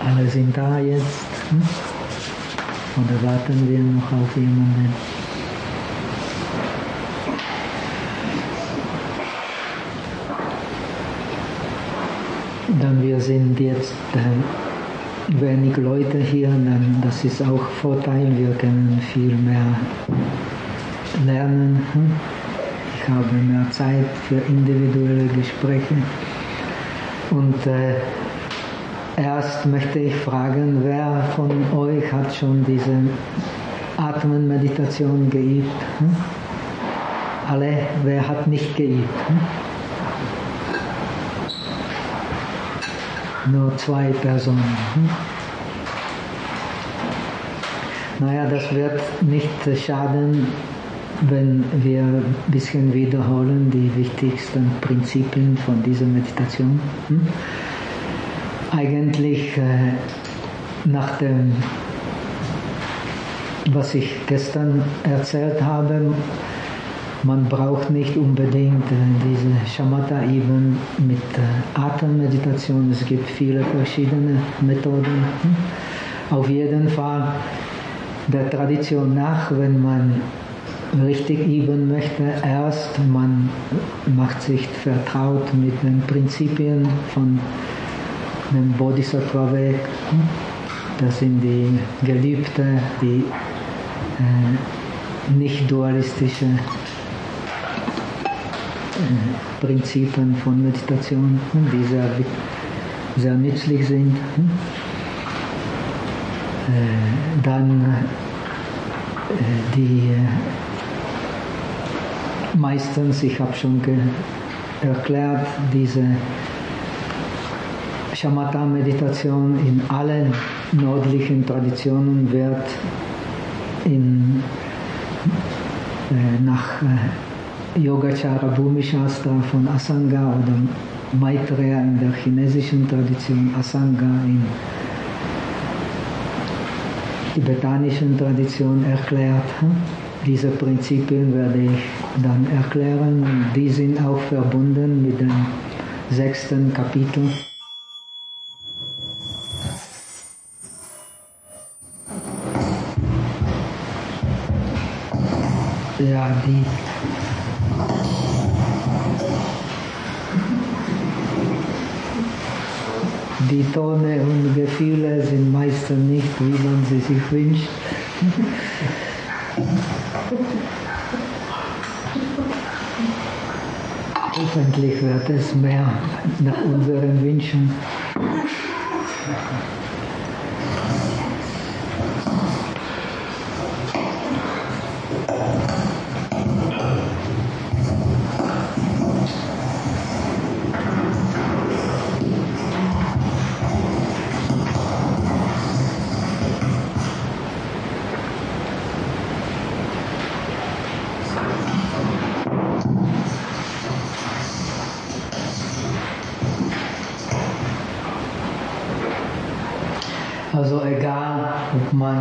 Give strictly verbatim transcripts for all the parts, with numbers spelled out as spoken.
Alle sind da jetzt. Hm? Oder warten wir noch auf jemanden? Dann wir sind jetzt äh, wenig Leute hier, dann das ist auch Vorteil, wir können viel mehr lernen. Hm? Ich habe mehr Zeit für individuelle Gespräche. Und äh, erst möchte ich fragen, wer von euch hat schon diese Atmenmeditation geübt? Hm? Alle, wer hat nicht geübt? Hm? Nur zwei Personen. Hm? Naja, das wird nicht schaden, wenn wir ein bisschen wiederholen, die wichtigsten Prinzipien von dieser Meditation. Hm? Eigentlich äh, nach dem, was ich gestern erzählt habe, man braucht nicht unbedingt äh, diese Shamatha-Übung mit äh, Atemmeditation. Es gibt viele verschiedene Methoden. Hm? Auf jeden Fall der Tradition nach, wenn man richtig üben möchte, erst man macht sich vertraut mit den Prinzipien von dem Bodhisattva-Weg. Hm? Das sind die Gelübde, die äh, nicht dualistische Prinzipien von Meditation, die sehr, sehr nützlich sind. Dann die meistens, ich habe schon erklärt, diese Shamatha-Meditation in allen nördlichen Traditionen wird in, nach Yogacara Bhumishastra von Asanga oder Maitreya in der chinesischen Tradition, Asanga in tibetanischen Tradition erklärt. Diese Prinzipien werde ich dann erklären und die sind auch verbunden mit dem sechsten Kapitel. Ja, die Die Tone und Gefühle sind meistens nicht, wie man sie sich wünscht. Hoffentlich wird es mehr nach unseren Wünschen. Also egal, ob man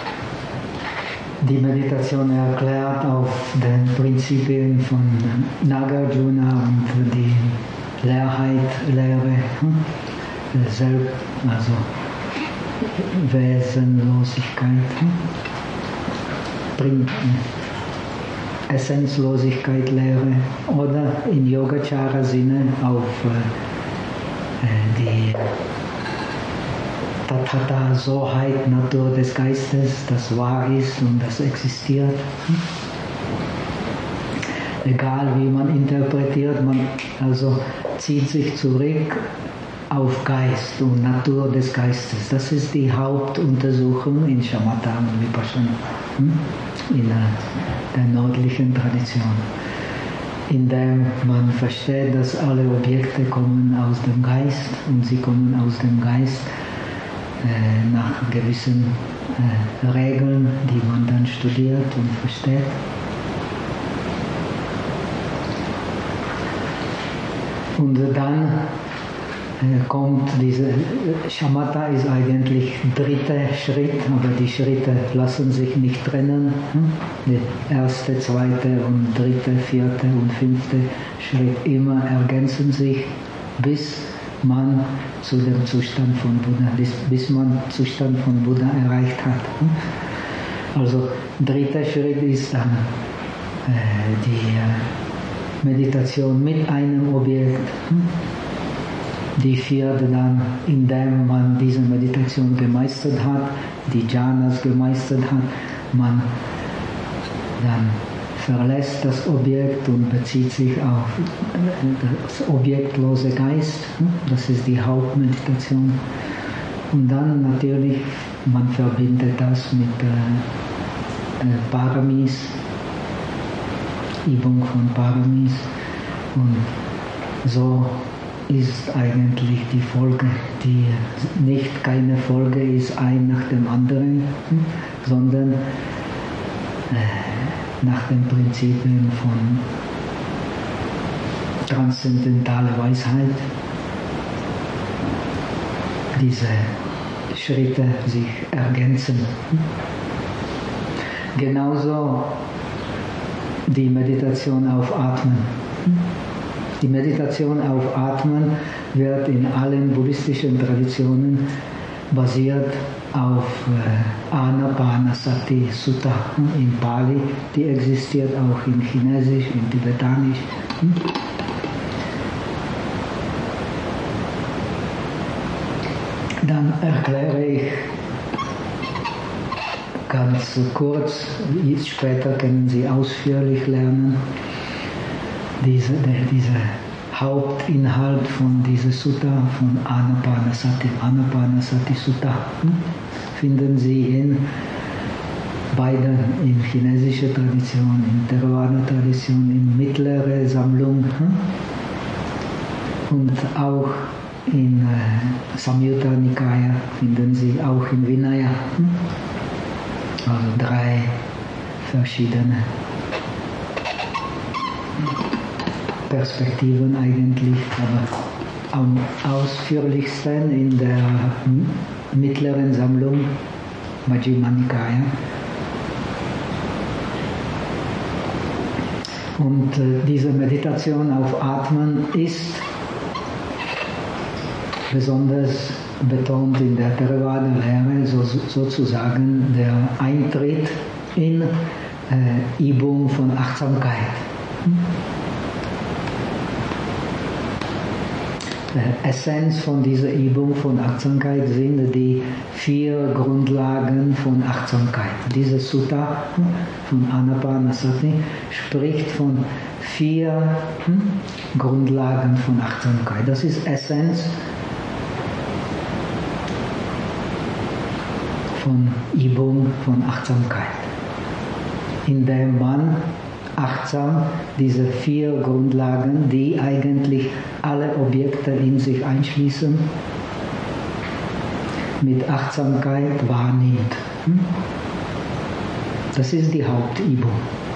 die Meditation erklärt auf den Prinzipien von Nagarjuna und die Leerheit, Leere, Selbst, also Wesenlosigkeit, Essenzlosigkeit, Leere, oder in Yogacara-Sinne auf äh, die Tathata, Soheit, Natur des Geistes, das wahr ist und das existiert. Egal wie man interpretiert, man also zieht sich zurück auf Geist und Natur des Geistes. Das ist die Hauptuntersuchung in Shamatha und Vipassana, in der nördlichen Tradition, indem man versteht, dass alle Objekte kommen aus dem Geist und sie kommen aus dem Geist nach gewissen äh, Regeln, die man dann studiert und versteht. Und dann äh, kommt diese, Shamatha ist eigentlich der dritte Schritt, aber die Schritte lassen sich nicht trennen. Hm? Der erste, zweite und dritte, vierte und fünfte Schritt immer ergänzen sich, bis man zu dem Zustand von Buddha, bis, bis man Zustand von Buddha erreicht hat. Also dritter Schritt ist dann äh, die äh, Meditation mit einem Objekt. Die vierte dann, indem man diese Meditation gemeistert hat, die Jhanas gemeistert hat, man dann verlässt das Objekt und bezieht sich auf das objektlose Geist. Das ist die Hauptmeditation. Und dann natürlich, man verbindet das mit äh, Paramis, Übung von Paramis. Und so ist eigentlich die Folge, die nicht keine Folge ist, ein nach dem anderen, sondern äh, nach den Prinzipien von transzendentaler Weisheit, diese Schritte sich ergänzen. Genauso die Meditation auf Atmen. Die Meditation auf Atmen wird in allen buddhistischen Traditionen basiert auf äh, Anapanasati Sutta in Pali, die existiert auch in Chinesisch, in Tibetanisch. Dann erkläre ich ganz kurz, später können Sie ausführlich lernen, diese, diese Hauptinhalt von dieser Sutta, von Anapanasati, Anapanasati Sutta, finden Sie in beiden, in chinesischer Tradition, in Theravada-Tradition, in mittlerer Sammlung und auch in äh, Samyutta Nikaya finden Sie auch in Vinaya. Also drei verschiedene Perspektiven eigentlich, aber am ausführlichsten in der mittleren Sammlung Majjhima Nikaya. Und äh, diese Meditation auf Atmen ist besonders betont in der Theravada-Lehre, so, sozusagen der Eintritt in äh, Übung von Achtsamkeit. Die Essenz von dieser Übung von Achtsamkeit sind die vier Grundlagen von Achtsamkeit. Diese Sutta von Anapanasati spricht von vier hm, Grundlagen von Achtsamkeit. Das ist Essenz von Übung von Achtsamkeit, indem man achtsam diese vier Grundlagen, die eigentlich alle Objekte in sich einschließen, mit Achtsamkeit wahrnimmt. Das ist die Hauptübung.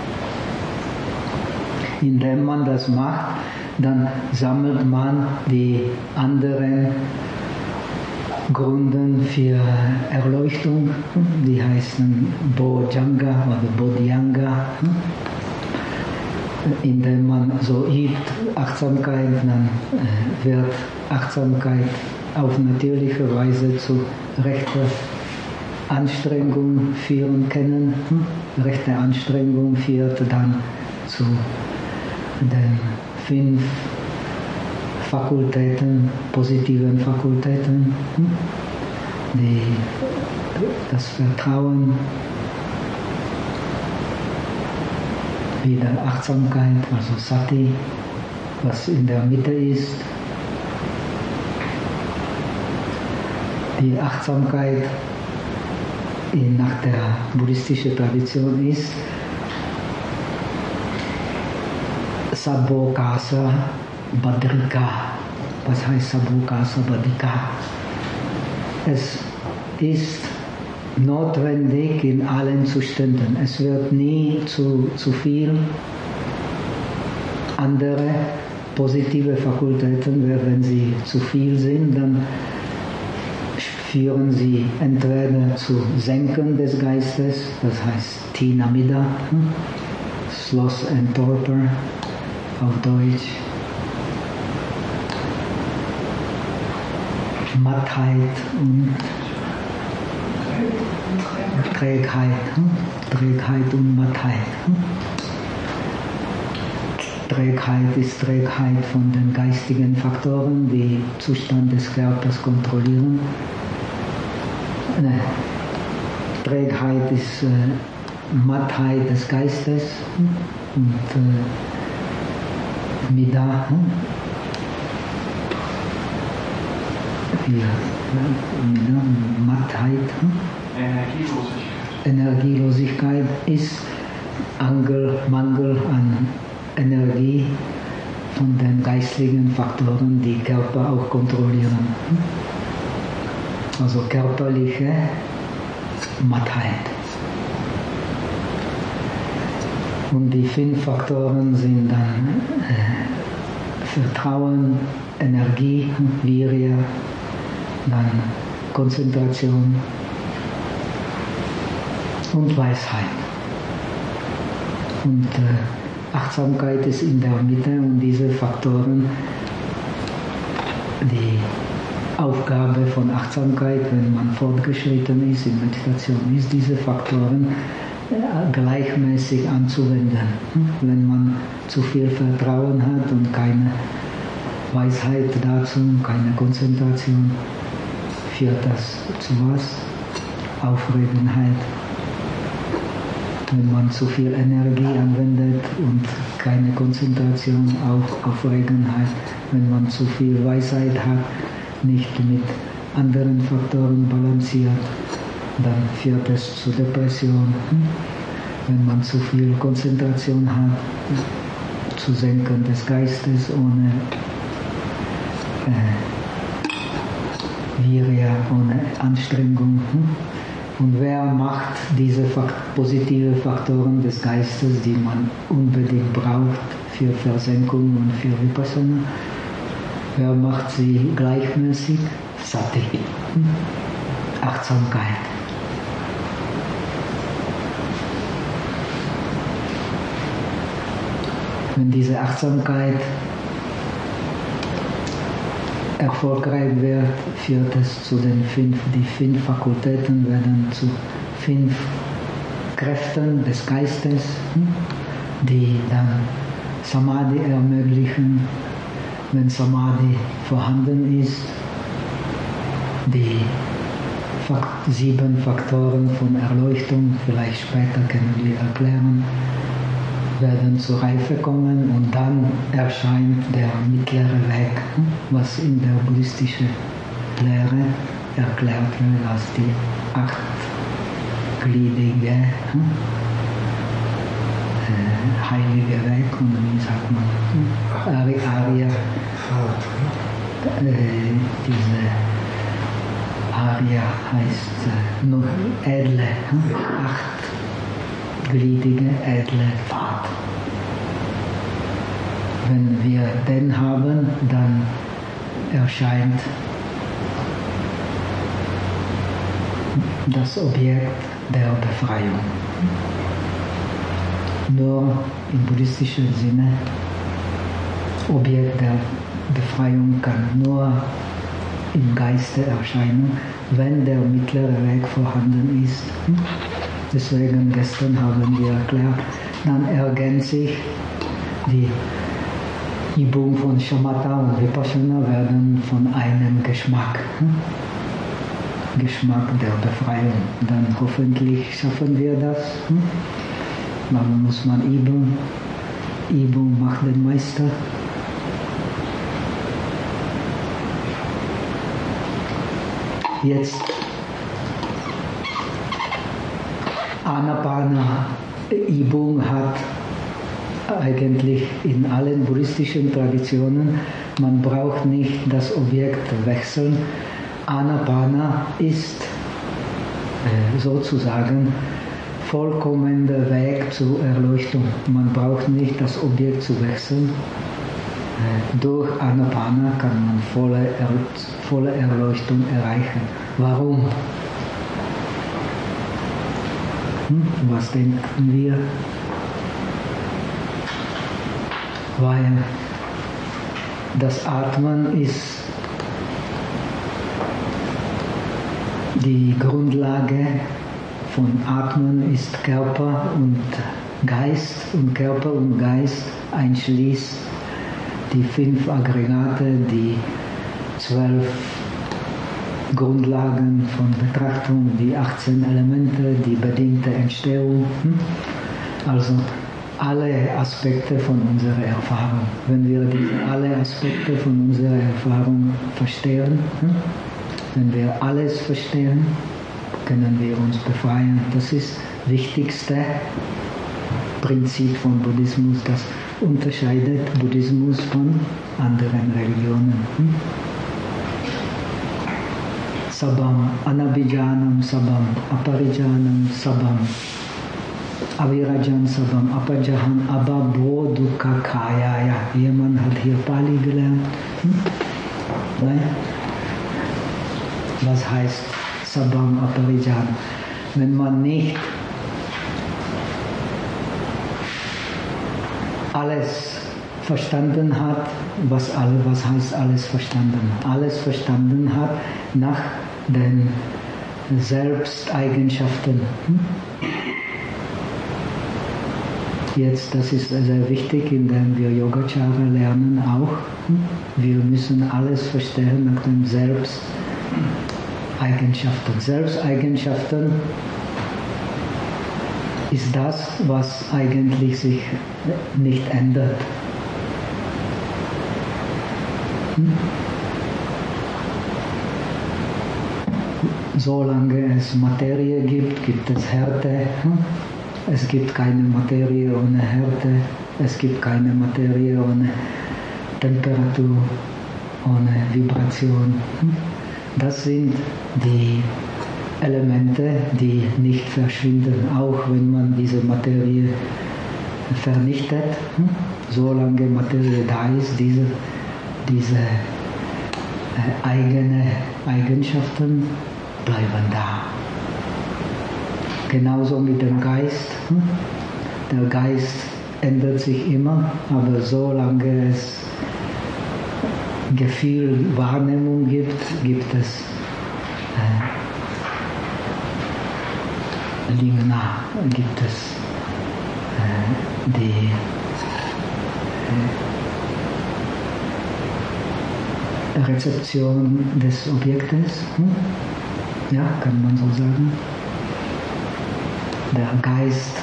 Indem man das macht, dann sammelt man die anderen Gründen für Erleuchtung, die heißen Bojjhanga oder Bodhyanga. Indem man so übt Achtsamkeit, dann wird Achtsamkeit auf natürliche Weise zu rechter Anstrengung führen können. Rechte Anstrengung führt dann zu den fünf Fakultäten, positiven Fakultäten, die, das Vertrauen, wieder Achtsamkeit, also Sati, was in der Mitte ist. Die Achtsamkeit nach der buddhistischen Tradition ist Sabbokasa Badrika. Was heißt Sabbokasa Badrika? Es ist notwendig in allen Zuständen. Es wird nie zu, zu viel. Andere positive Fakultäten, wenn sie zu viel sind, dann führen sie entweder zu Senken des Geistes, das heißt Tinamida, Sloth and Torpor auf Deutsch. Mattheit und Trägheit, Trägheit und Mattheit. Trägheit ist Trägheit von den geistigen Faktoren, die den Zustand des Körpers kontrollieren. Ne. Trägheit ist äh, Mattheit des Geistes und äh, Mida, ja, Mida, Mattheit. Energielosigkeit. Energielosigkeit ist Angel, Mangel an Energie von den geistlichen Faktoren, die Körper auch kontrollieren. Also körperliche Mattheit. Und die fünf Faktoren sind dann äh, Vertrauen, Energie, Virya, dann Konzentration und Weisheit. Und äh, Achtsamkeit ist in der Mitte und diese Faktoren, die Aufgabe von Achtsamkeit, wenn man fortgeschritten ist in Meditation, ist diese Faktoren äh, gleichmäßig anzuwenden. Wenn man zu viel Vertrauen hat und keine Weisheit dazu, keine Konzentration, führt das zu was? Aufregenheit. Wenn man zu viel Energie anwendet und keine Konzentration, auch Aufregenheit. Wenn man zu viel Weisheit hat, nicht mit anderen Faktoren balanciert, dann führt es zu Depression. Wenn man zu viel Konzentration hat, zu Senken des Geistes ohne äh, Virya, ohne Anstrengung. Und wer macht diese positive Faktoren des Geistes, die man unbedingt braucht für Versenkung und für Vipassana? Wer macht sie gleichmäßig? Sati, Achtsamkeit. Wenn diese Achtsamkeit erfolgreich wird, führt es zu den fünf, die fünf Fakultäten werden zu fünf Kräften des Geistes, die dann Samadhi ermöglichen. Wenn Samadhi vorhanden ist, die sieben Faktoren von Erleuchtung, vielleicht später können wir erklären, werden zur Reife kommen und dann erscheint der mittlere Weg, was in der buddhistischen Lehre erklärt wird als die achtgliedrige äh, heilige Weg, und wie sagt man, Ari, Arya, äh, diese Arya heißt äh, nur edle, achtgliedrige, edle Pfad. Wenn wir den haben, dann erscheint das Objekt der Befreiung. Nur im buddhistischen Sinne, Objekt der Befreiung kann nur im Geiste erscheinen, wenn der mittlere Weg vorhanden ist. Deswegen gestern haben wir erklärt, dann ergänzt sich die Übung von Shamatha und Vipassana werden von einem Geschmack. Geschmack der Befreiung. Dann hoffentlich schaffen wir das. Aber muss man üben. Übung macht den Meister. Jetzt Anapana-Übung hat eigentlich in allen buddhistischen Traditionen, man braucht nicht das Objekt wechseln. Anapana ist äh, sozusagen vollkommener Weg zur Erleuchtung. Man braucht nicht das Objekt zu wechseln. Äh, durch Anapana kann man volle, er, volle Erleuchtung erreichen. Warum? Hm? Was denken wir? Weil das Atmen ist Die Grundlage von Atmen ist Körper und Geist, und Körper und Geist einschließt die fünf Aggregate, die zwölf Grundlagen von Betrachtung, die achtzehn Elemente, die bedingte Entstehung, also alle Aspekte von unserer Erfahrung. Wenn wir diese alle Aspekte von unserer Erfahrung verstehen, wenn wir alles verstehen, können wir uns befreien. Das ist das wichtigste Prinzip von Buddhismus, das unterscheidet Buddhismus von anderen Religionen. Sabam Anabhijanam Sabam Aparijanam Sabam Avirajan Sabam Apajahan Ababodhuka Kayaya. Jemand hat hier Pali gelernt? Hm? Nein? Was heißt Sabam Aparijan? Wenn man nicht alles verstanden hat, was, alle, was heißt alles verstanden? Alles verstanden hat nach den Selbsteigenschaften. Hm? Jetzt, das ist sehr wichtig, indem wir Yogacara lernen auch. Hm? Wir müssen alles verstehen nach den Selbsteigenschaften. Selbsteigenschaften ist das, was eigentlich sich nicht ändert. Hm? Solange es Materie gibt, gibt es Härte. Hm? Es gibt keine Materie ohne Härte. Es gibt keine Materie ohne Temperatur, ohne Vibration. Hm? Das sind die Elemente, die nicht verschwinden, auch wenn man diese Materie vernichtet. Hm? Solange Materie da ist, diese, diese äh, eigene Eigenschaften bleiben da. Genauso mit dem Geist. Hm? Der Geist ändert sich immer, aber solange es Gefühl, Wahrnehmung gibt, gibt es äh, Limna, gibt es äh, die äh, Rezeption des Objektes. Hm? Ja, kann man so sagen. Der Geist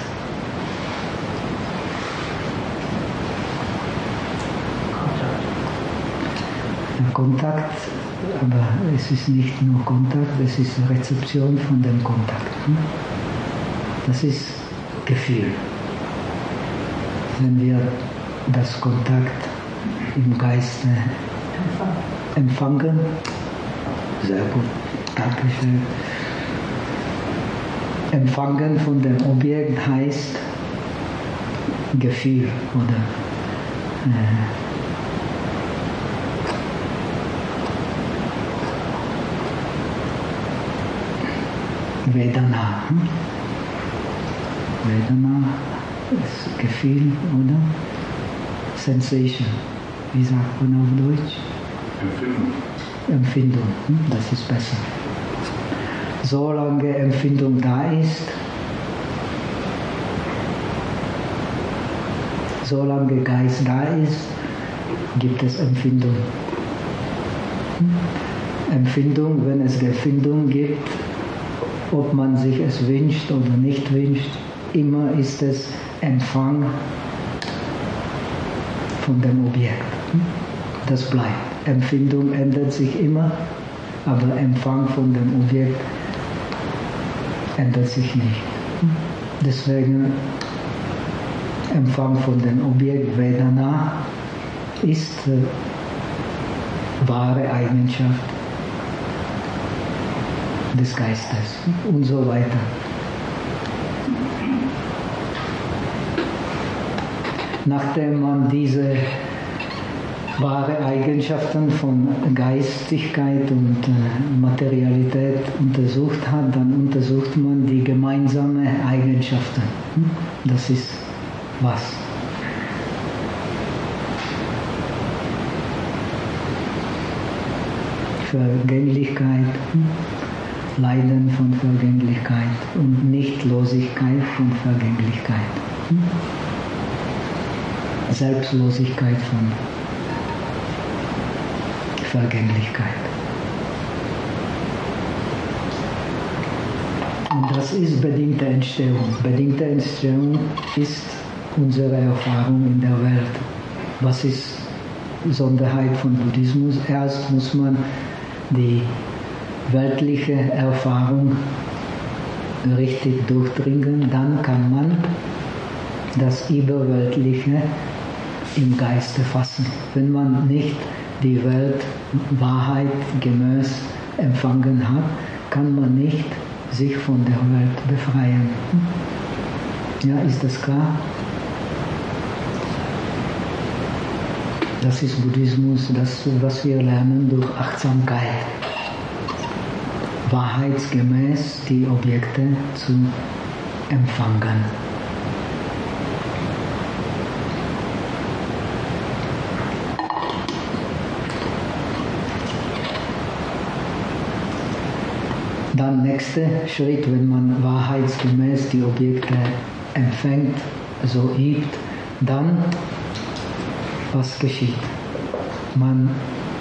der Kontakt, aber es ist nicht nur Kontakt, es ist Rezeption von dem Kontakt. Das ist Gefühl. Wenn wir das Kontakt im Geiste empfangen, sehr gut, danke schön. Empfangen von dem Objekt heißt Gefühl oder äh, Vedana. Hm? Vedana ist Gefühl oder Sensation. Wie sagt man auf Deutsch? Empfindung. Empfindung, hm? Das ist besser. Solange Empfindung da ist, solange Geist da ist, gibt es Empfindung. Empfindung, wenn es Empfindung gibt, ob man sich es wünscht oder nicht wünscht, immer ist es Empfang von dem Objekt. Das bleibt. Empfindung ändert sich immer, aber Empfang von dem Objekt ändert sich nicht. Deswegen Empfang von dem Objekt Vedana ist äh, wahre Eigenschaft des Geistes und so weiter. Nachdem man diese wahre Eigenschaften von Geistigkeit und äh, Materialität untersucht hat, dann untersucht man die gemeinsamen Eigenschaften. Das ist was? Vergänglichkeit, Leiden von Vergänglichkeit und Nichtlosigkeit von Vergänglichkeit. Selbstlosigkeit von Vergänglichkeit. Und das ist bedingte Entstehung. Bedingte Entstehung ist unsere Erfahrung in der Welt. Was ist Besonderheit von Buddhismus? Erst muss man die weltliche Erfahrung richtig durchdringen, dann kann man das Überweltliche im Geiste fassen. Wenn man nicht die Welt Wahrheit gemäß empfangen hat, kann man nicht sich von der Welt befreien. Ja, ist das klar? Das ist Buddhismus, das, was wir lernen durch Achtsamkeit. Wahrheitsgemäß die Objekte zu empfangen. Dann nächster Schritt, wenn man wahrheitsgemäß die Objekte empfängt, so übt, dann was geschieht? Man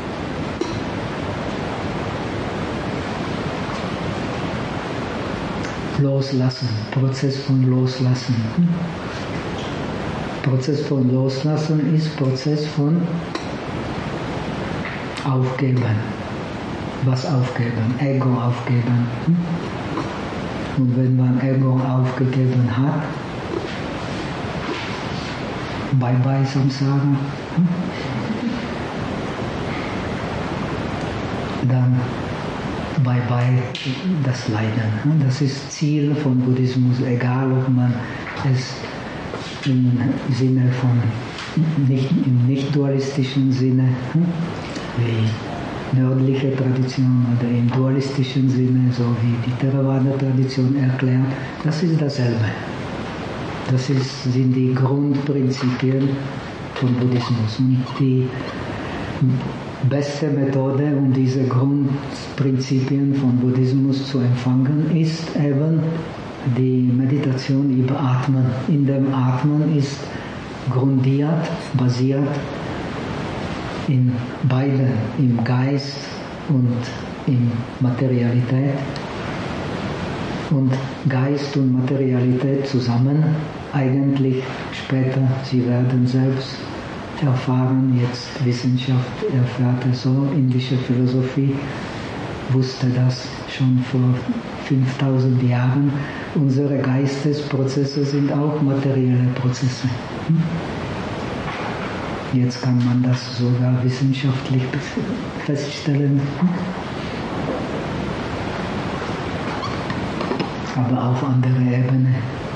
loslassen, Prozess von Loslassen. Prozess von Loslassen ist Prozess von Aufgeben. Was aufgeben? Ego aufgeben. Und wenn man Ego aufgegeben hat, Bye-bye Samsara, dann Bye-bye das Leiden. Das ist Ziel von Buddhismus, egal ob man es im Sinne von, nicht, im nicht-dualistischen Sinne, wie nördliche Tradition oder im dualistischen Sinne, so wie die Theravada-Tradition erklärt, das ist dasselbe. Das ist, sind die Grundprinzipien von Buddhismus. Und die beste Methode, um diese Grundprinzipien von Buddhismus zu empfangen, ist eben die Meditation über Atmen. In dem Atmen ist grundiert, basiert in beiden, im Geist und in Materialität. Und Geist und Materialität zusammen, eigentlich später, sie werden selbst erfahren, jetzt Wissenschaft erfährt es so, indische Philosophie wusste das schon vor fünftausend Jahren. Unsere Geistesprozesse sind auch materielle Prozesse. Jetzt kann man das sogar wissenschaftlich feststellen. Aber auf anderer Ebene.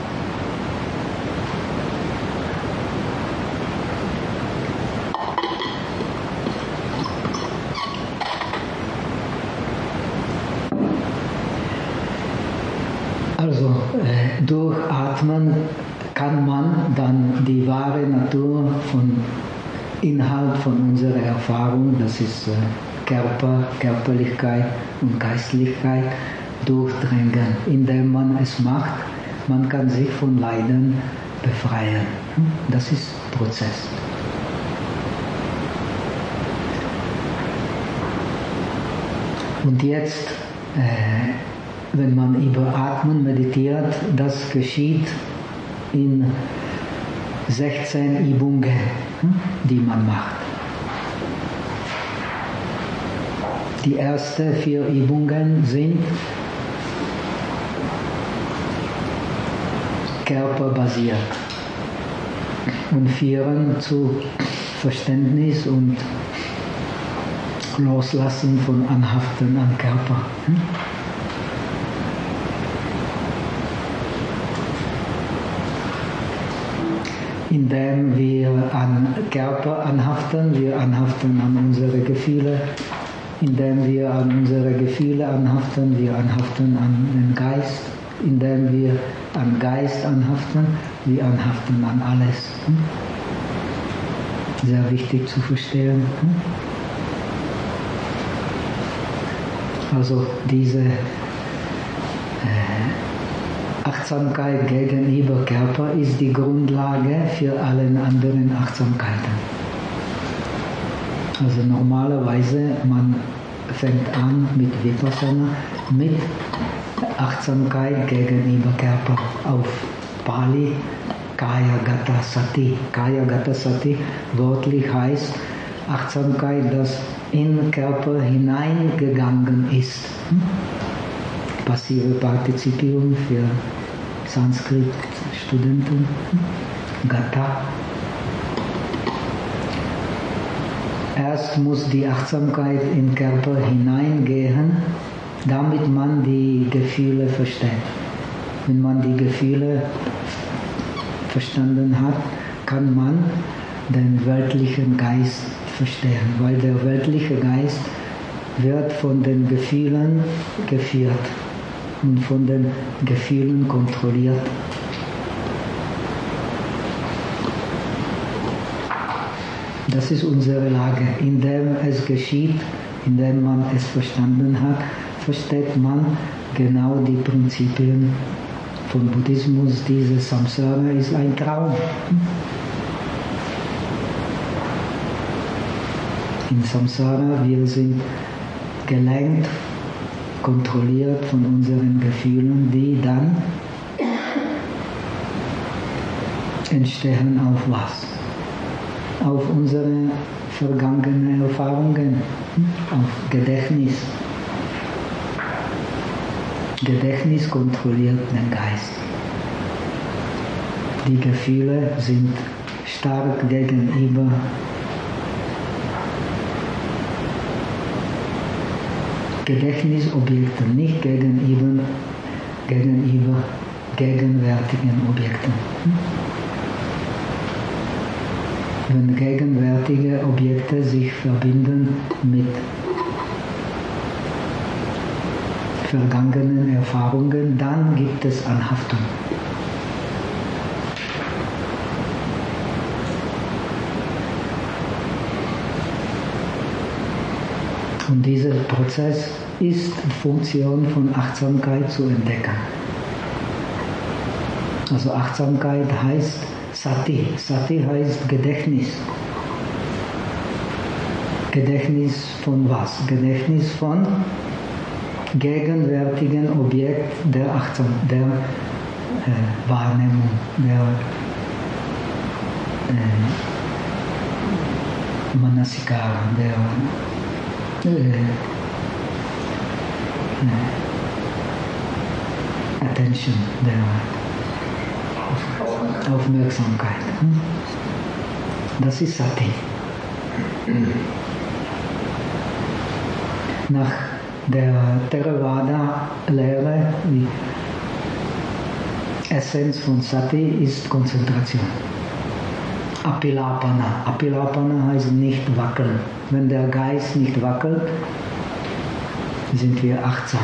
Also äh, durch Atmen kann man dann die wahre Natur von Inhalt von unserer Erfahrung, das ist äh, Körper, Körperlichkeit und Geistlichkeit, durchdringen, indem man es macht. Man kann sich von Leiden befreien. Das ist Prozess. Und jetzt, äh, wenn man über Atmen meditiert, das geschieht in sechzehn Übungen, die man macht. Die ersten vier Übungen sind körperbasiert und führen zu Verständnis und Loslassen von Anhaften an Körper. Indem wir an Körper anhaften, wir anhaften an unsere Gefühle. Indem wir an unsere Gefühle anhaften, wir anhaften an den Geist. Indem wir an Geist anhaften, wir anhaften an alles. Sehr wichtig zu verstehen. Also diese äh, Achtsamkeit gegenüber Körper ist die Grundlage für alle anderen Achtsamkeiten. Also normalerweise, man fängt an mit Vipassana, mit Achtsamkeit gegenüber Körper auf Pali, Kaya Gata Sati. Kaya Gata Sati wörtlich heißt Achtsamkeit, das in den Körper hineingegangen ist. Passive Partizipierung für Sanskrit-Studenten. Gata. Erst muss die Achtsamkeit in den Körper hineingehen, damit man die Gefühle versteht. Wenn man die Gefühle verstanden hat, kann man den weltlichen Geist verstehen, weil der weltliche Geist wird von den Gefühlen geführt und von den Gefühlen kontrolliert. Das ist unsere Lage. Indem es geschieht, indem man es verstanden hat, versteht man genau die Prinzipien von Buddhismus. Dieses Samsara ist ein Traum. In Samsara, wir sind gelenkt, kontrolliert von unseren Gefühlen, die dann entstehen auf was? Auf unsere vergangenen Erfahrungen, auf Gedächtnis. Gedächtnis kontrolliert den Geist. Die Gefühle sind stark gegenüber Gedächtnisobjekten, nicht gegenüber, gegenüber gegenwärtigen Objekten. Wenn gegenwärtige Objekte sich verbinden mit vergangenen Erfahrungen, dann gibt es Anhaftung. Und dieser Prozess ist Funktion von Achtsamkeit zu entdecken. Also Achtsamkeit heißt Sati. Sati heißt Gedächtnis. Gedächtnis von was? Gedächtnis von gegenwärtigen Objekt der Achtsam, der äh, Wahrnehmung, der äh, Manasikara, der äh, äh, Attention, der Aufmerksamkeit. Das ist Sati. Nach der Theravada-Lehre, die Essenz von Sati ist Konzentration. Apilapana. Apilapana heißt nicht wackeln. Wenn der Geist nicht wackelt, sind wir achtsam.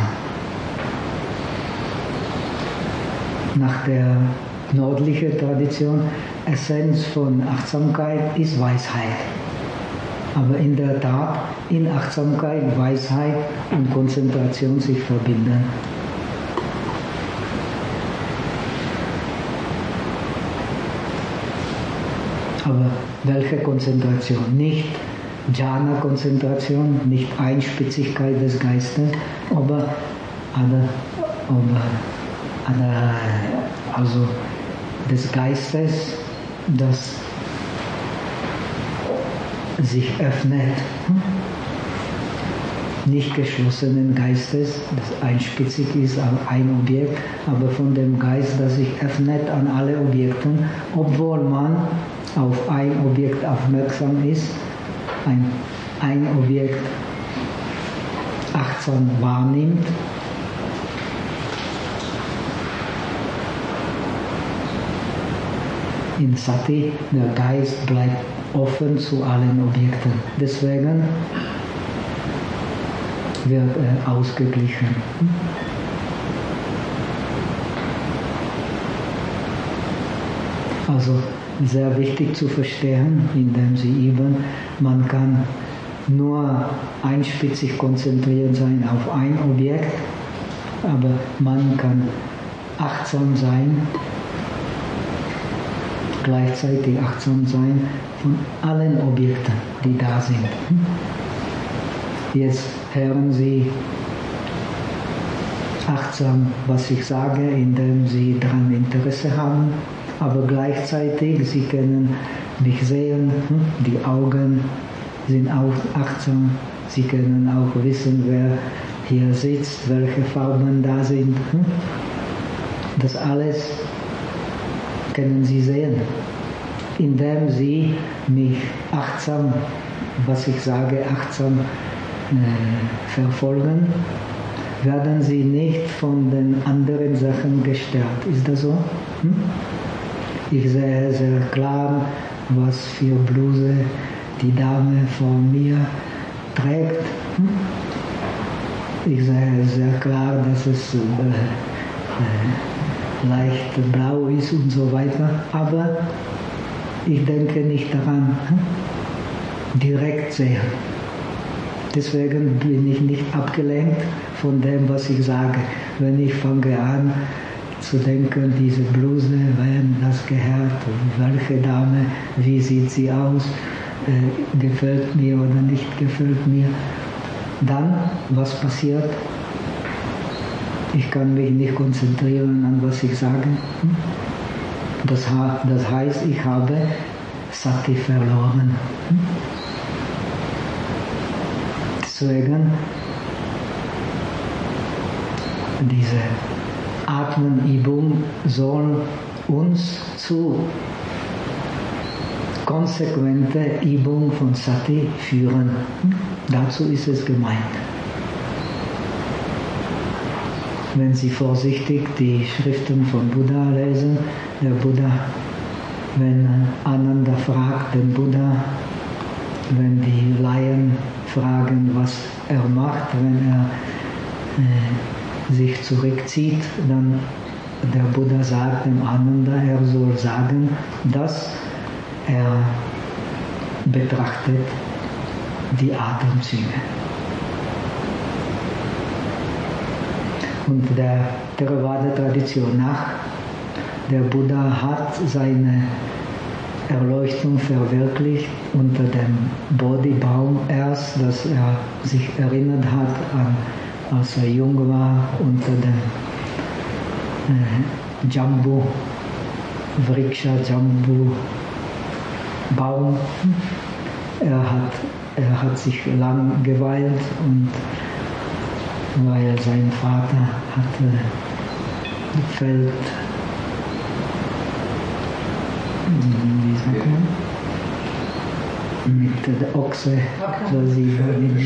Nach der nördlichen Tradition, Essenz von Achtsamkeit ist Weisheit. Aber in der Tat, in Achtsamkeit, Weisheit und Konzentration sich verbinden. Aber welche Konzentration? Nicht Jhana-Konzentration, nicht Einspitzigkeit des Geistes, aber, aber, aber also des Geistes, das sich öffnet, nicht geschlossenen Geistes, das einspitzig ist auf ein Objekt, aber von dem Geist, das sich öffnet an alle Objekte, obwohl man auf ein Objekt aufmerksam ist, ein, ein Objekt achtsam wahrnimmt, in Sati, der Geist bleibt offen zu allen Objekten. Deswegen wird er ausgeglichen. Also sehr wichtig zu verstehen, indem Sie üben, man kann nur einspitzig konzentriert sein auf ein Objekt, Aber man kann achtsam sein, gleichzeitig achtsam sein von allen Objekten, die da sind. Jetzt hören Sie achtsam, was ich sage, indem Sie daran Interesse haben, aber gleichzeitig Sie können mich sehen, die Augen sind auch achtsam, Sie können auch wissen, wer hier sitzt, welche Farben da sind. Das alles können Sie sehen, indem Sie mich achtsam, was ich sage, achtsam äh, verfolgen, werden Sie nicht von den anderen Sachen gestört. Ist das so? Hm? Ich sehe sehr klar, was für Bluse die Dame vor mir trägt. Hm? Ich sehe sehr klar, dass es äh, äh, leicht blau ist und so weiter, aber ich denke nicht daran, hm? direkt sehen. Deswegen bin ich nicht abgelenkt von dem, was ich sage. Wenn ich fange an zu denken, diese Bluse, wem das gehört, welche Dame, wie sieht sie aus, äh, gefällt mir oder nicht gefällt mir, dann, was passiert? Ich kann mich nicht konzentrieren an was ich sage. Das, das heißt, ich habe Sati verloren. Deswegen diese Atmenübung soll uns zu konsequenter Übung von Sati führen. Dazu ist es gemeint. Wenn Sie vorsichtig die Schriften von Buddha lesen, der Buddha, wenn Ananda fragt den Buddha, wenn die Laien fragen, was er macht, wenn er äh, sich zurückzieht, dann der Buddha sagt dem Ananda, er soll sagen, dass er betrachtet die Atemzüge. Und der Theravada-Tradition nach, der Buddha hat seine Erleuchtung verwirklicht unter dem Bodhi-Baum erst, dass er sich erinnert hat an, als er jung war, unter dem äh, Jambu, Vriksha Jambu Baum. Er hat, er hat sich lang geweilt und weil sein Vater hatte Feld, wie sagt man, mit der Ochse, so sie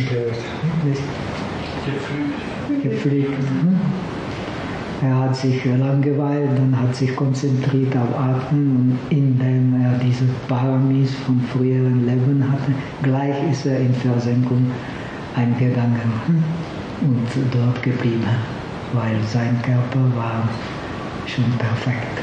gepflegt. Er hat sich langeweilt, dann hat sich konzentriert auf Atmen und indem er diese Paramis von früheren Leben hatte, gleich ist er in Versenkung eingegangen und dort geblieben, weil sein Körper war schon perfekt.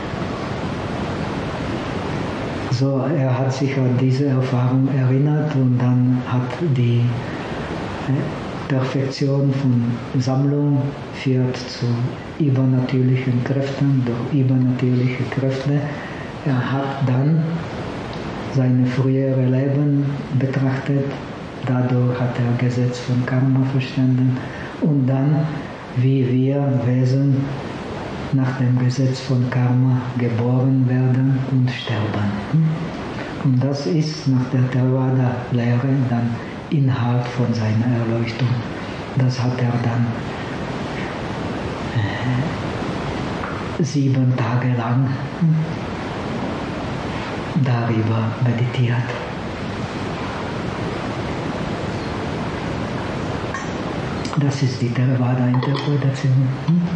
So, er hat sich an diese Erfahrung erinnert und dann hat die Perfektion von Sammlung führt zu übernatürlichen Kräften, durch übernatürliche Kräfte. Er hat dann seine frühere Leben betrachtet, dadurch hat er Gesetz von Karma verstanden und dann, wie wir Wesen nach dem Gesetz von Karma geboren werden und sterben. Und das ist nach der Theravada-Lehre dann Inhalt von seiner Erleuchtung. Das hat er dann äh, sieben Tage lang darüber meditiert. Das ist die Theravada-Interpretation.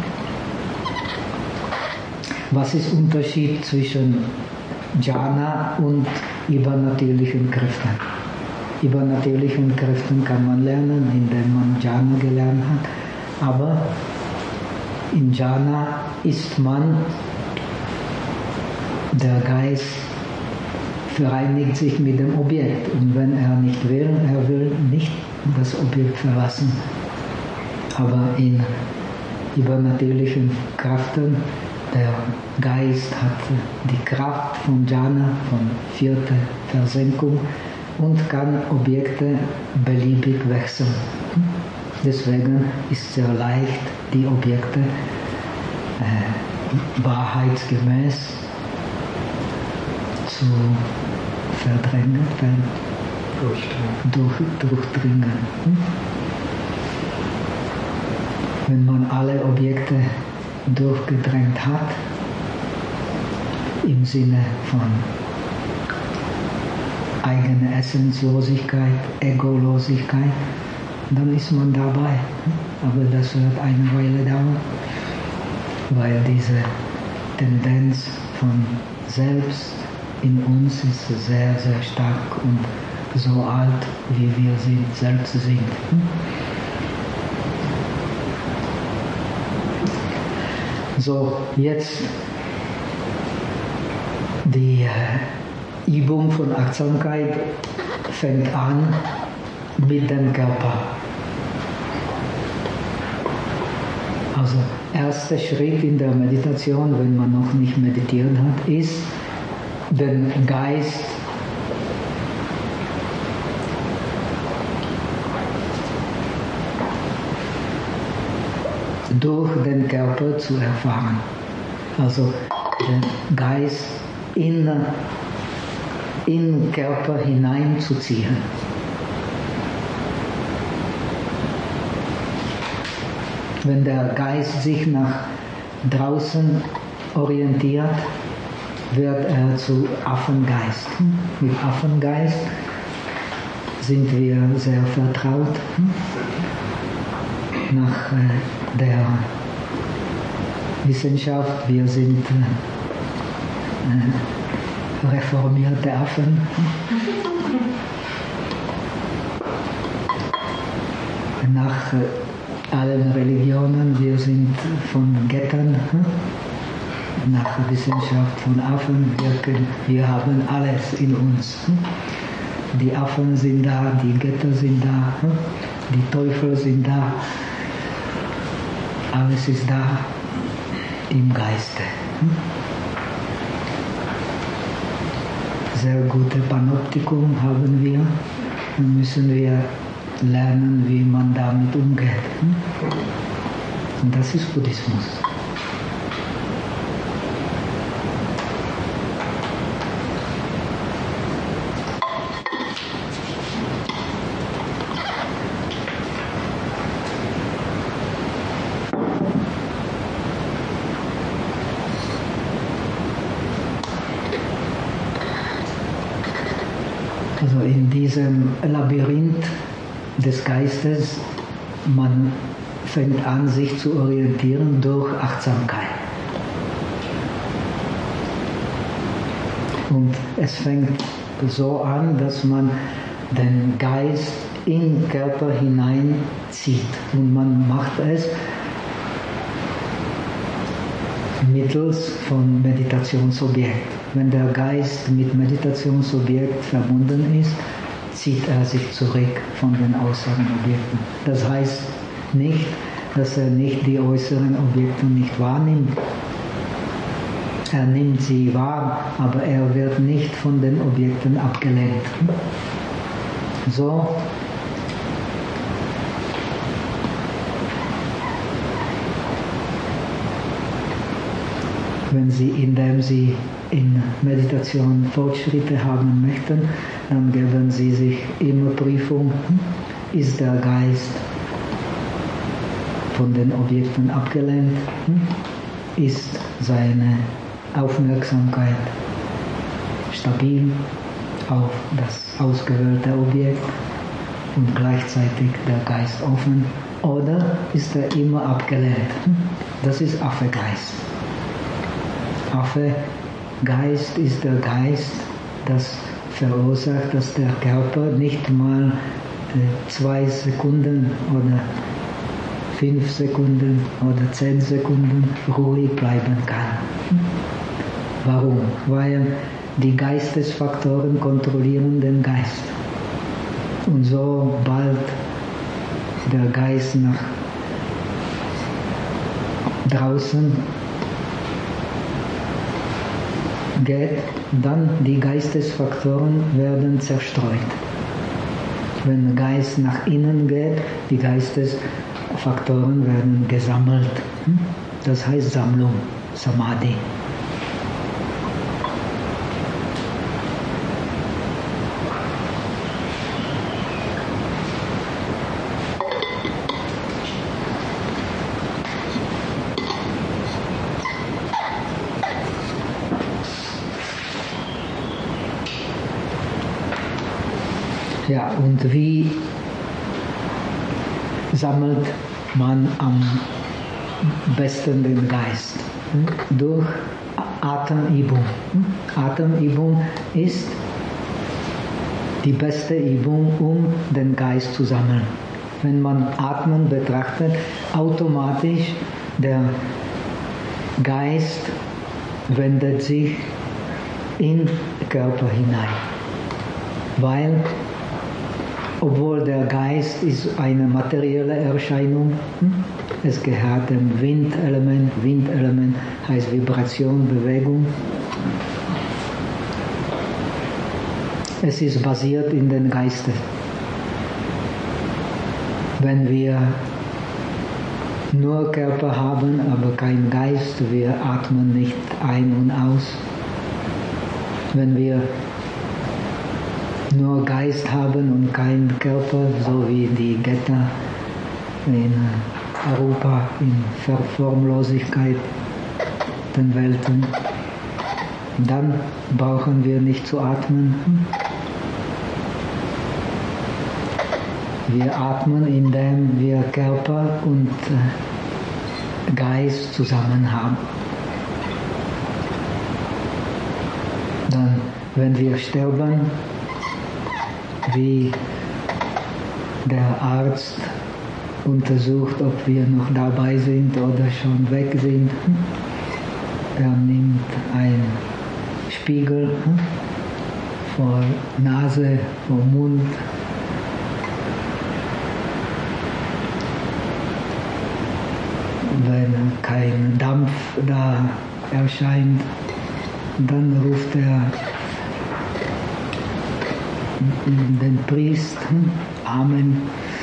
Was ist der Unterschied zwischen Jhana und übernatürlichen Kräften? Übernatürlichen Kräften kann man lernen, indem man Jhana gelernt hat, aber in Jhana ist man, der Geist vereinigt sich mit dem Objekt und wenn er nicht will, er will nicht das Objekt verlassen. Aber in übernatürlichen Kräften. Der Geist hat die Kraft von Jhana, von vierter Versenkung, und kann Objekte beliebig wechseln. Deswegen ist es sehr leicht, die Objekte äh, wahrheitsgemäß zu verdrängen, ver durch, durchdringen. Wenn man alle Objekte durchgedrängt hat, im Sinne von eigener Essenslosigkeit, Egolosigkeit, dann ist man dabei. Aber das wird eine Weile dauern, weil diese Tendenz von Selbst in uns ist sehr, sehr stark und so alt, wie wir sind, selbst sind. So, jetzt die äh, Übung von Achtsamkeit fängt an mit dem Körper. Also, erster Schritt in der Meditation, wenn man noch nicht meditiert hat, ist, den Geist durch den Körper zu erfahren. Also den Geist in den Körper hineinzuziehen. Wenn der Geist sich nach draußen orientiert, wird er zu Affengeist. Mit Affengeist sind wir sehr vertraut. Nach der Wissenschaft, wir sind reformierte Affen. Nach allen Religionen, wir sind von Göttern. Nach der Wissenschaft von Affen, wir, wir haben alles in uns. Die Affen sind da, die Götter sind da, die Teufel sind da. Alles ist da im Geiste. Sehr gute Panoptikum haben wir. Dann müssen wir lernen, wie man damit umgeht. Und das ist Buddhismus. Also in diesem Labyrinth des Geistes, man fängt an, sich zu orientieren durch Achtsamkeit. Und es fängt so an, dass man den Geist in den Körper hineinzieht. Und man macht es mittels von Meditationsobjekt. Wenn der Geist mit Meditationsobjekt verbunden ist, zieht er sich zurück von den äußeren Objekten. Das heißt nicht, dass er nicht die äußeren Objekte nicht wahrnimmt. Er nimmt sie wahr, aber er wird nicht von den Objekten abgelenkt. So wenn Sie, indem Sie in Meditation Fortschritte haben möchten, dann geben Sie sich immer Prüfung, ist der Geist von den Objekten abgelenkt, ist seine Aufmerksamkeit stabil auf das ausgewählte Objekt und gleichzeitig der Geist offen, oder ist er immer abgelenkt? Das ist Affe-Geist. Affe-Geist ist der Geist, das verursacht, dass der Körper nicht mal äh, zwei Sekunden oder fünf Sekunden oder zehn Sekunden ruhig bleiben kann. Warum? Weil die Geistesfaktoren kontrollieren den Geist. Und sobald der Geist nach draußen geht, dann die Geistesfaktoren werden zerstreut. Wenn der Geist nach innen geht, die Geistesfaktoren werden gesammelt. Das heißt Sammlung, Samadhi. Ja, und wie sammelt man am besten den Geist? Durch Atemübung. Atemübung ist die beste Übung, um den Geist zu sammeln. Wenn man Atmen betrachtet, automatisch der Geist wendet sich in den Körper hinein. Weil obwohl der Geist ist eine materielle Erscheinung, es gehört dem Windelement. Windelement heißt Vibration, Bewegung. Es ist basiert in den Geistes. Wenn wir nur Körper haben, aber kein Geist, wir atmen nicht ein und aus. Wenn wir nur Geist haben und kein Körper, so wie die Götter in Europa, in Formlosigkeit, den Welten, dann brauchen wir nicht zu atmen. Wir atmen, indem wir Körper und Geist zusammen haben. Dann, wenn wir sterben, wie der Arzt untersucht, ob wir noch dabei sind oder schon weg sind. Er nimmt einen Spiegel vor Nase, vor Mund. Wenn kein Dampf da erscheint, dann ruft er den Priester, Amen.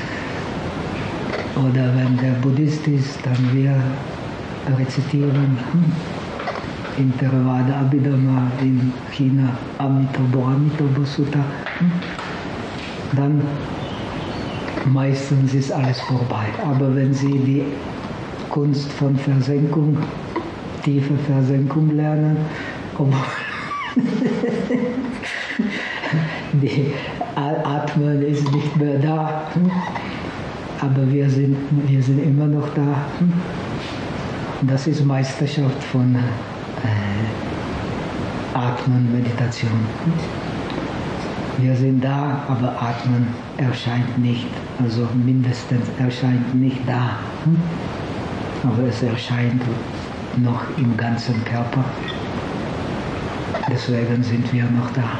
Oder wenn der Buddhist ist, dann wir rezitieren in Theravada Abhidhamma, in China Amitabha Amitabha Sutta. Dann meistens ist alles vorbei. Aber wenn Sie die Kunst von Versenkung, tiefe Versenkung lernen, die Atmen ist nicht mehr da, aber wir sind, wir sind immer noch da. Das ist Meisterschaft von äh, Atmen, Meditation. Wir sind da, aber Atmen erscheint nicht, also mindestens erscheint nicht da, aber es erscheint noch im ganzen Körper. Deswegen sind wir noch da.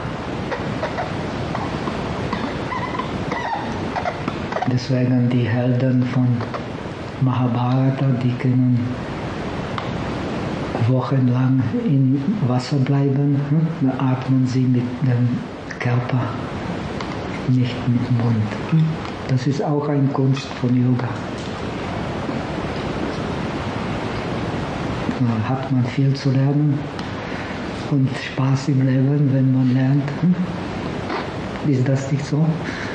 Deswegen die Helden von Mahabharata, die können wochenlang im Wasser bleiben, da atmen sie mit dem Körper, nicht mit dem Mund. Das ist auch eine Kunst von Yoga. Da hat man viel zu lernen und Spaß im Leben, wenn man lernt. Ist das nicht so?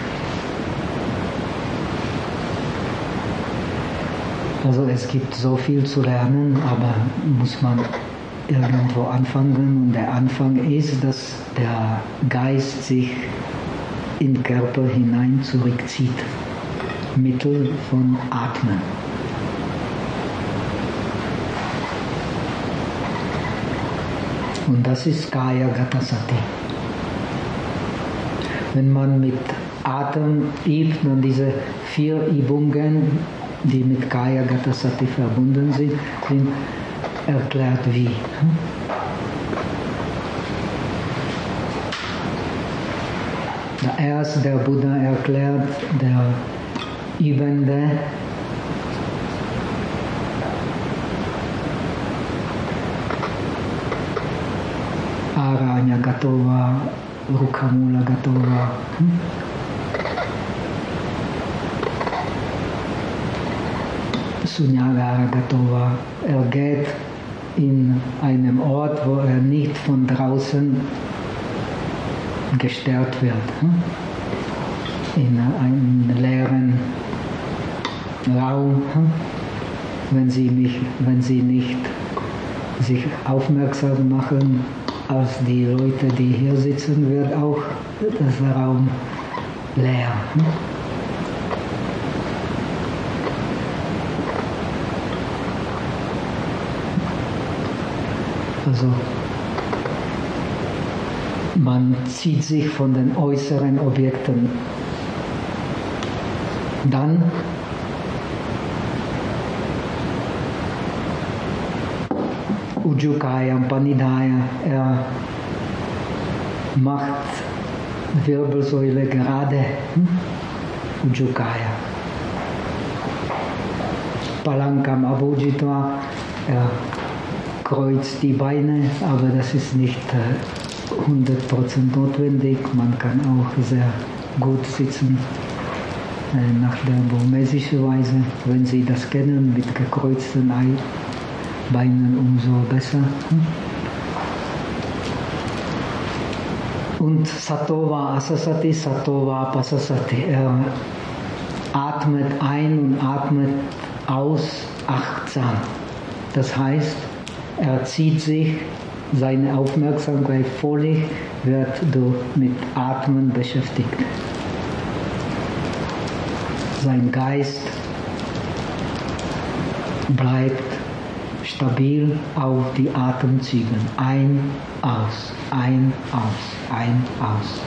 Also es gibt so viel zu lernen, aber muss man irgendwo anfangen. Und der Anfang ist, dass der Geist sich in den Körper hinein zurückzieht, Mittel von Atmen. Und das ist Kaya Gata Sati. Wenn man mit Atem übt, dann diese vier Übungen, die mit Kaya Gata Sati verbunden sind, sind erklärt wie. Erst der Buddha erklärt, der Übende Aranya Gatova, Rukhamula Gatova. Hm? Sunyagara Gatova. Er geht in einem Ort, wo er nicht von draußen gestört wird. Hm? In einem leeren Raum. Hm? Wenn Sie, mich, wenn Sie nicht sich aufmerksam machen, als die Leute, die hier sitzen, wird auch der Raum leer. Hm? Also man zieht sich von den äußeren Objekten. Dann Ujjukaya, Panidaya, er macht Wirbelsäule gerade. Hm? Ujjukaya. Palankam Abhujitva, er kreuzt die Beine, aber das ist nicht äh, hundert Prozent notwendig. Man kann auch sehr gut sitzen, äh, nach der burmesischen Weise. Wenn Sie das kennen, mit gekreuzten Beinen umso besser. Und Satova Asasati, Satova Pasasati. Er atmet ein und atmet aus achtsam. Das heißt, er zieht sich, seine Aufmerksamkeit völlig wird mit Atmen beschäftigt. Sein Geist bleibt stabil auf die Atemzüge. Ein, aus, ein, aus, ein, aus.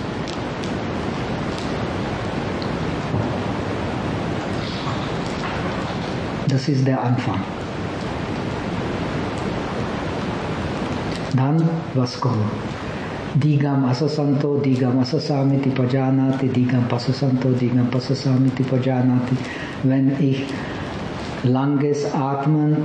Das ist der Anfang. Dann, was kommt? Digam Asasanto, Digam Asasamiti Pajanati, Digam Passasanto, Digam Passasamiti Pajanati. Wenn ich langes Atmen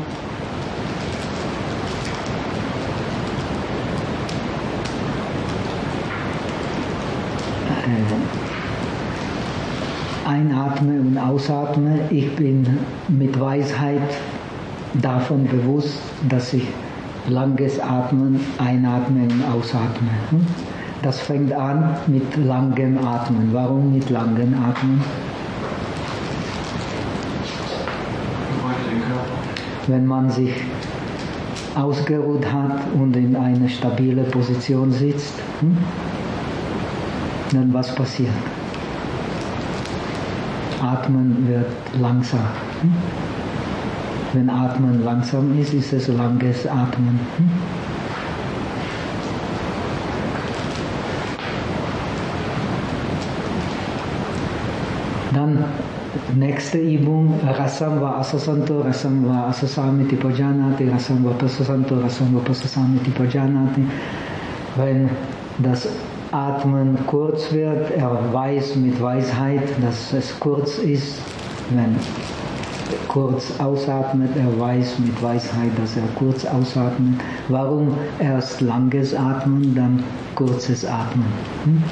einatme und ausatme, ich bin mit Weisheit davon bewusst, dass ich langes Atmen, einatmen und ausatmen. Das fängt an mit langem Atmen. Warum mit langem Atmen? Wenn man sich ausgeruht hat und in eine stabile Position sitzt, dann was passiert? Atmen wird langsam. Wenn Atmen langsam ist, ist es langes Atmen. Dann nächste Übung, Rasam va Asasanto, Rasam va Asasamiti Pajanati, Rasam va Passasanto, Rasam va Passasamiti Pajanati. Wenn das Atmen kurz wird, er weiß mit Weisheit, dass es kurz ist. Wenn kurz ausatmet, er weiß mit Weisheit, dass er kurz ausatmet. Warum erst langes Atmen, dann kurzes Atmen? Hm?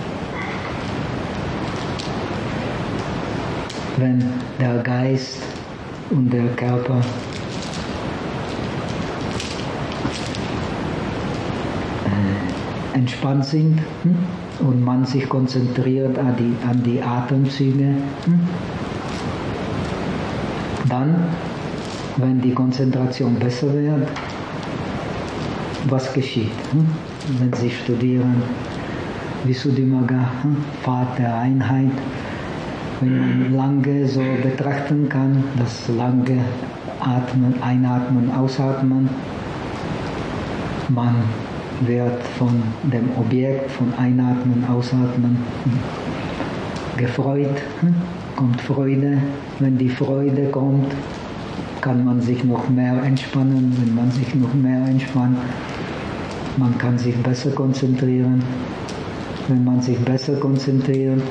Wenn der Geist und der Körper äh, entspannt sind, hm? und man sich konzentriert an die, an die Atemzüge, hm? dann, wenn die Konzentration besser wird, was geschieht? Hm? Wenn Sie studieren Visuddhimagga, hm? Pfad der Einheit, wenn man lange so betrachten kann, das lange Atmen, Einatmen, Ausatmen, man wird von dem Objekt, von Einatmen, Ausatmen gefreut, kommt Freude. Wenn die Freude kommt, kann man sich noch mehr entspannen. Wenn man sich noch mehr entspannt, man kann sich besser konzentrieren. Wenn man sich besser konzentriert,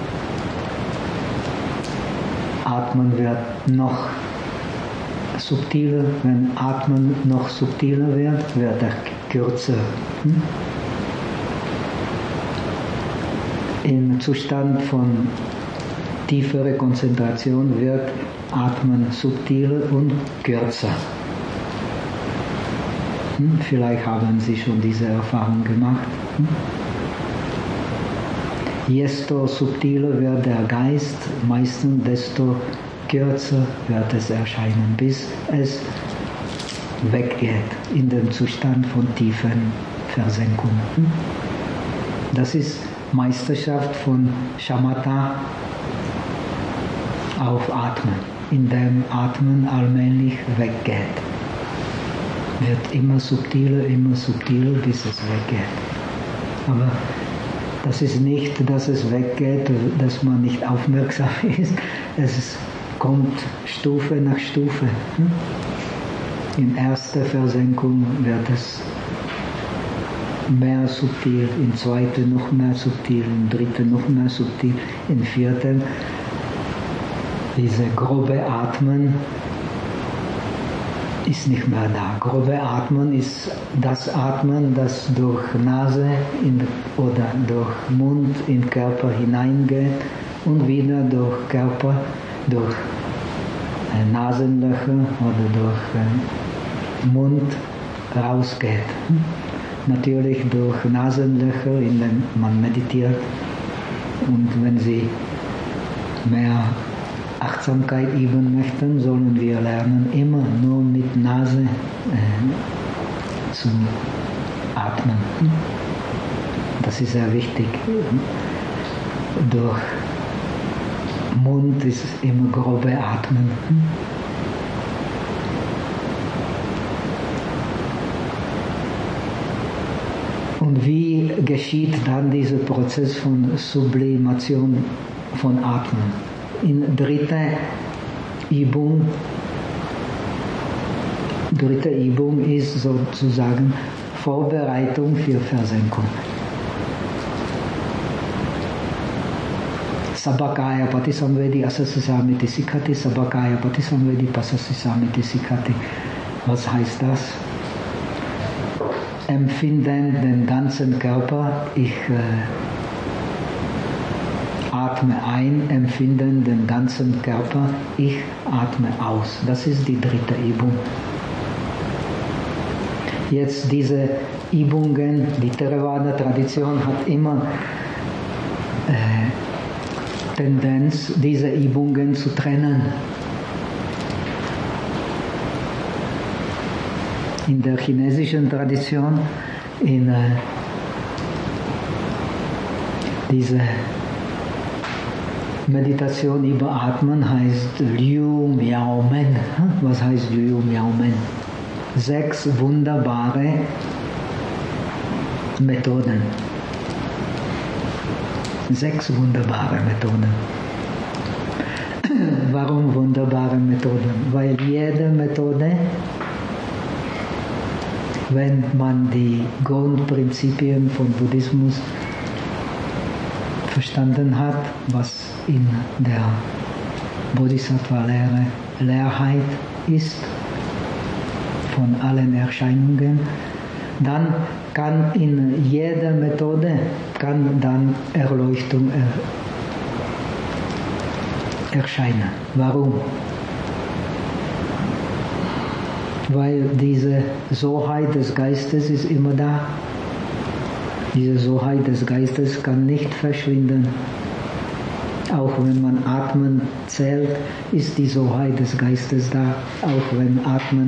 Atmen wird noch subtiler. Wenn Atmen noch subtiler wird, wird er kürzer. Hm? Im Zustand von tieferer Konzentration wird Atmen subtiler und kürzer. Hm? Vielleicht haben Sie schon diese Erfahrung gemacht. Hm? Desto subtiler wird der Geist, meistens desto kürzer wird es erscheinen, bis es weggeht in den Zustand von tiefen Versenkung. Das ist Meisterschaft von Shamatha auf Atmen, indem Atmen allmählich weggeht. Wird immer subtiler, immer subtiler, bis es weggeht. Aber das ist nicht, dass es weggeht, dass man nicht aufmerksam ist. Es kommt Stufe nach Stufe. In erster Versenkung wird es mehr subtil, in zweiter noch mehr subtil, in dritter noch mehr subtil, in vierter diese grobe Atmen ist nicht mehr da. Grobe Atmen ist das Atmen, das durch Nase in, oder durch Mund in den Körper hineingeht und wieder durch Körper, durch äh, Nasenlöcher oder durch äh, Mund rausgeht. Natürlich durch Nasenlöcher, in denen man meditiert. Und wenn Sie mehr Achtsamkeit üben möchten, sollen wir lernen, immer nur mit Nase äh, zu atmen. Das ist sehr wichtig. Durch Mund ist immer grobe Atmen. Und wie geschieht dann dieser Prozess von Sublimation von Atmen? In dritter Übung, dritte Übung ist sozusagen Vorbereitung für Versenkung. Sabakaya Patisamvedi Asasisamiti Sikhati, Sabakaya Patisamvedi Pasasisamiti Sikhati. Was heißt das? Empfinden den ganzen Körper, ich äh, atme ein, empfinden den ganzen Körper, ich atme aus. Das ist die dritte Übung. Jetzt diese Übungen, die Theravada-Tradition hat immer äh, Tendenz, diese Übungen zu trennen. In der chinesischen Tradition, in äh, diese Meditation über Atmen heißt Liu Miao Men. Was heißt Liu Miao Men? Sechs wunderbare Methoden. Sechs wunderbare Methoden. Warum wunderbare Methoden? Weil jede Methode, wenn man die Grundprinzipien von Buddhismus verstanden hat, was in der Bodhisattva-Lehre Leerheit ist, von allen Erscheinungen, dann kann in jeder Methode kann dann Erleuchtung er, erscheinen. Warum? Weil diese Soheit des Geistes ist immer da. Diese Soheit des Geistes kann nicht verschwinden. Auch wenn man Atmen zählt, ist die Soheit des Geistes da. Auch wenn Atmen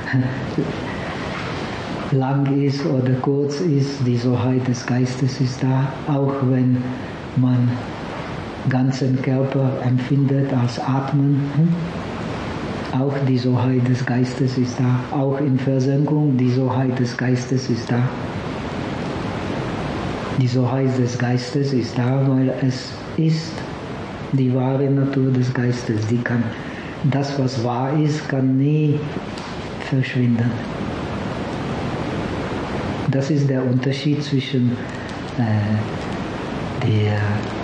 lang ist oder kurz ist, die Soheit des Geistes ist da. Auch wenn man ganzen Körper empfindet als Atmen, auch die Soheit des Geistes ist da. Auch in Versenkung, die Soheit des Geistes ist da. Die Soheit des Geistes ist da, weil es ist die wahre Natur des Geistes. Die kann, das, was wahr ist, kann nie verschwinden. Das ist der Unterschied zwischen äh, der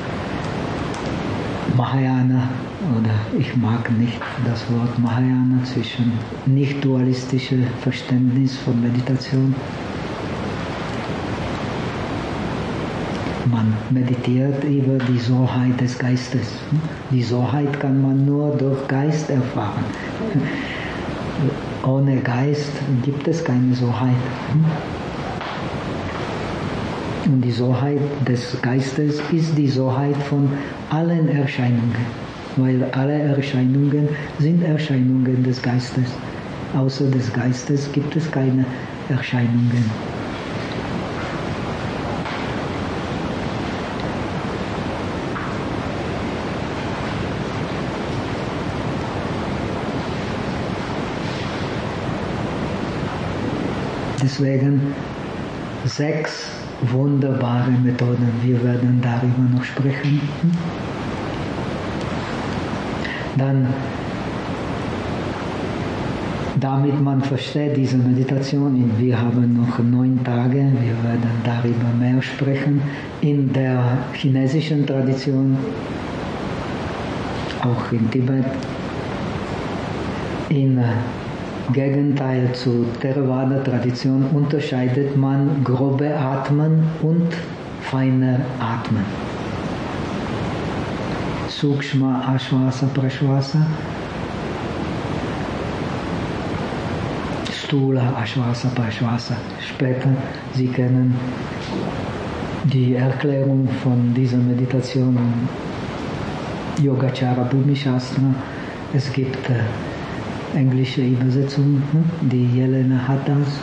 Mahayana, oder ich mag nicht das Wort Mahayana, zwischen nicht-dualistischem Verständnis von Meditation. man meditiert über die Soheit des Geistes. Die Soheit kann man nur durch Geist erfahren. Ohne Geist gibt es keine Soheit. Und die Soheit des Geistes ist die Soheit von allen Erscheinungen, weil alle Erscheinungen sind Erscheinungen des Geistes. Außer des Geistes gibt es keine Erscheinungen. Deswegen sechs wunderbare Methoden. Wir werden darüber noch sprechen. Dann, damit man versteht diese Meditation, wir haben noch neun Tage, wir werden darüber mehr sprechen. In der chinesischen Tradition, auch in Tibet, in Gegenteil zur Theravada-Tradition unterscheidet man grobe Atmen und feine Atmen. Sukshma Ashvasa Prashvasa, Stula Ashvasa Prashvasa. Später, Sie kennen die Erklärung von dieser Meditation im Yogacara Bhumi Shastra. Es gibt englische Übersetzung, die Jelena hat das.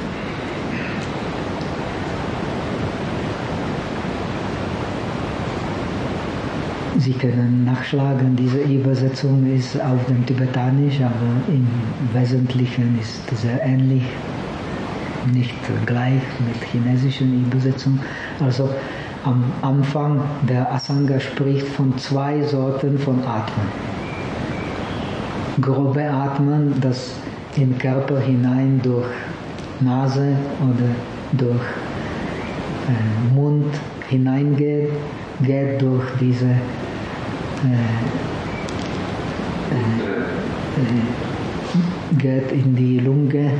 Sie können nachschlagen, diese Übersetzung ist auf dem Tibetanisch, aber im Wesentlichen ist sehr ähnlich, nicht gleich mit chinesischen Übersetzung. Also am Anfang der Asanga spricht von zwei Sorten von Atmen. Grobe Atmen, das in den Körper hinein durch Nase oder durch äh, Mund hineingeht, geht durch diese äh, äh, geht in die Lunge,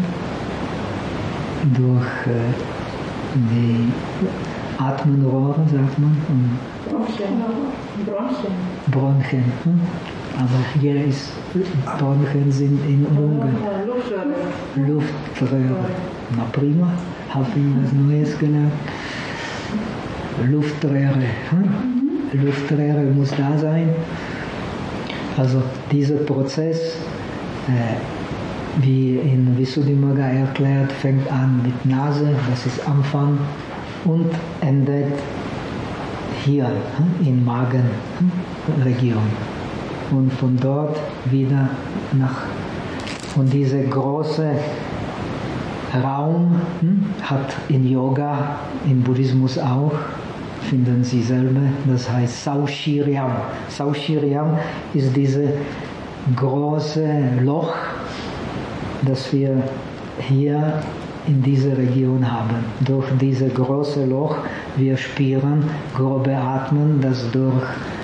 durch äh, die Atmenrohre, sagt man. Bronchien. Bronchien. Hm? Aber hier ist, Bronchien sind in Lungen. Luftröhre. Luftröhre. Na prima, habe ich was Neues gelernt. Luftröhre. Hm? Luftröhre muss da sein. Also dieser Prozess, äh, wie in Visuddhimagga erklärt, fängt an mit Nase, das ist Anfang, und endet hier in Magenregion. Und von dort wieder nach, und dieser große Raum hm, hat in Yoga, im Buddhismus auch, finden Sie selber, das heißt Saushiriam. Saushiriam ist dieses große Loch, das wir hier in dieser Region haben. Durch dieses große Loch wir spüren grobe Atmen, das durch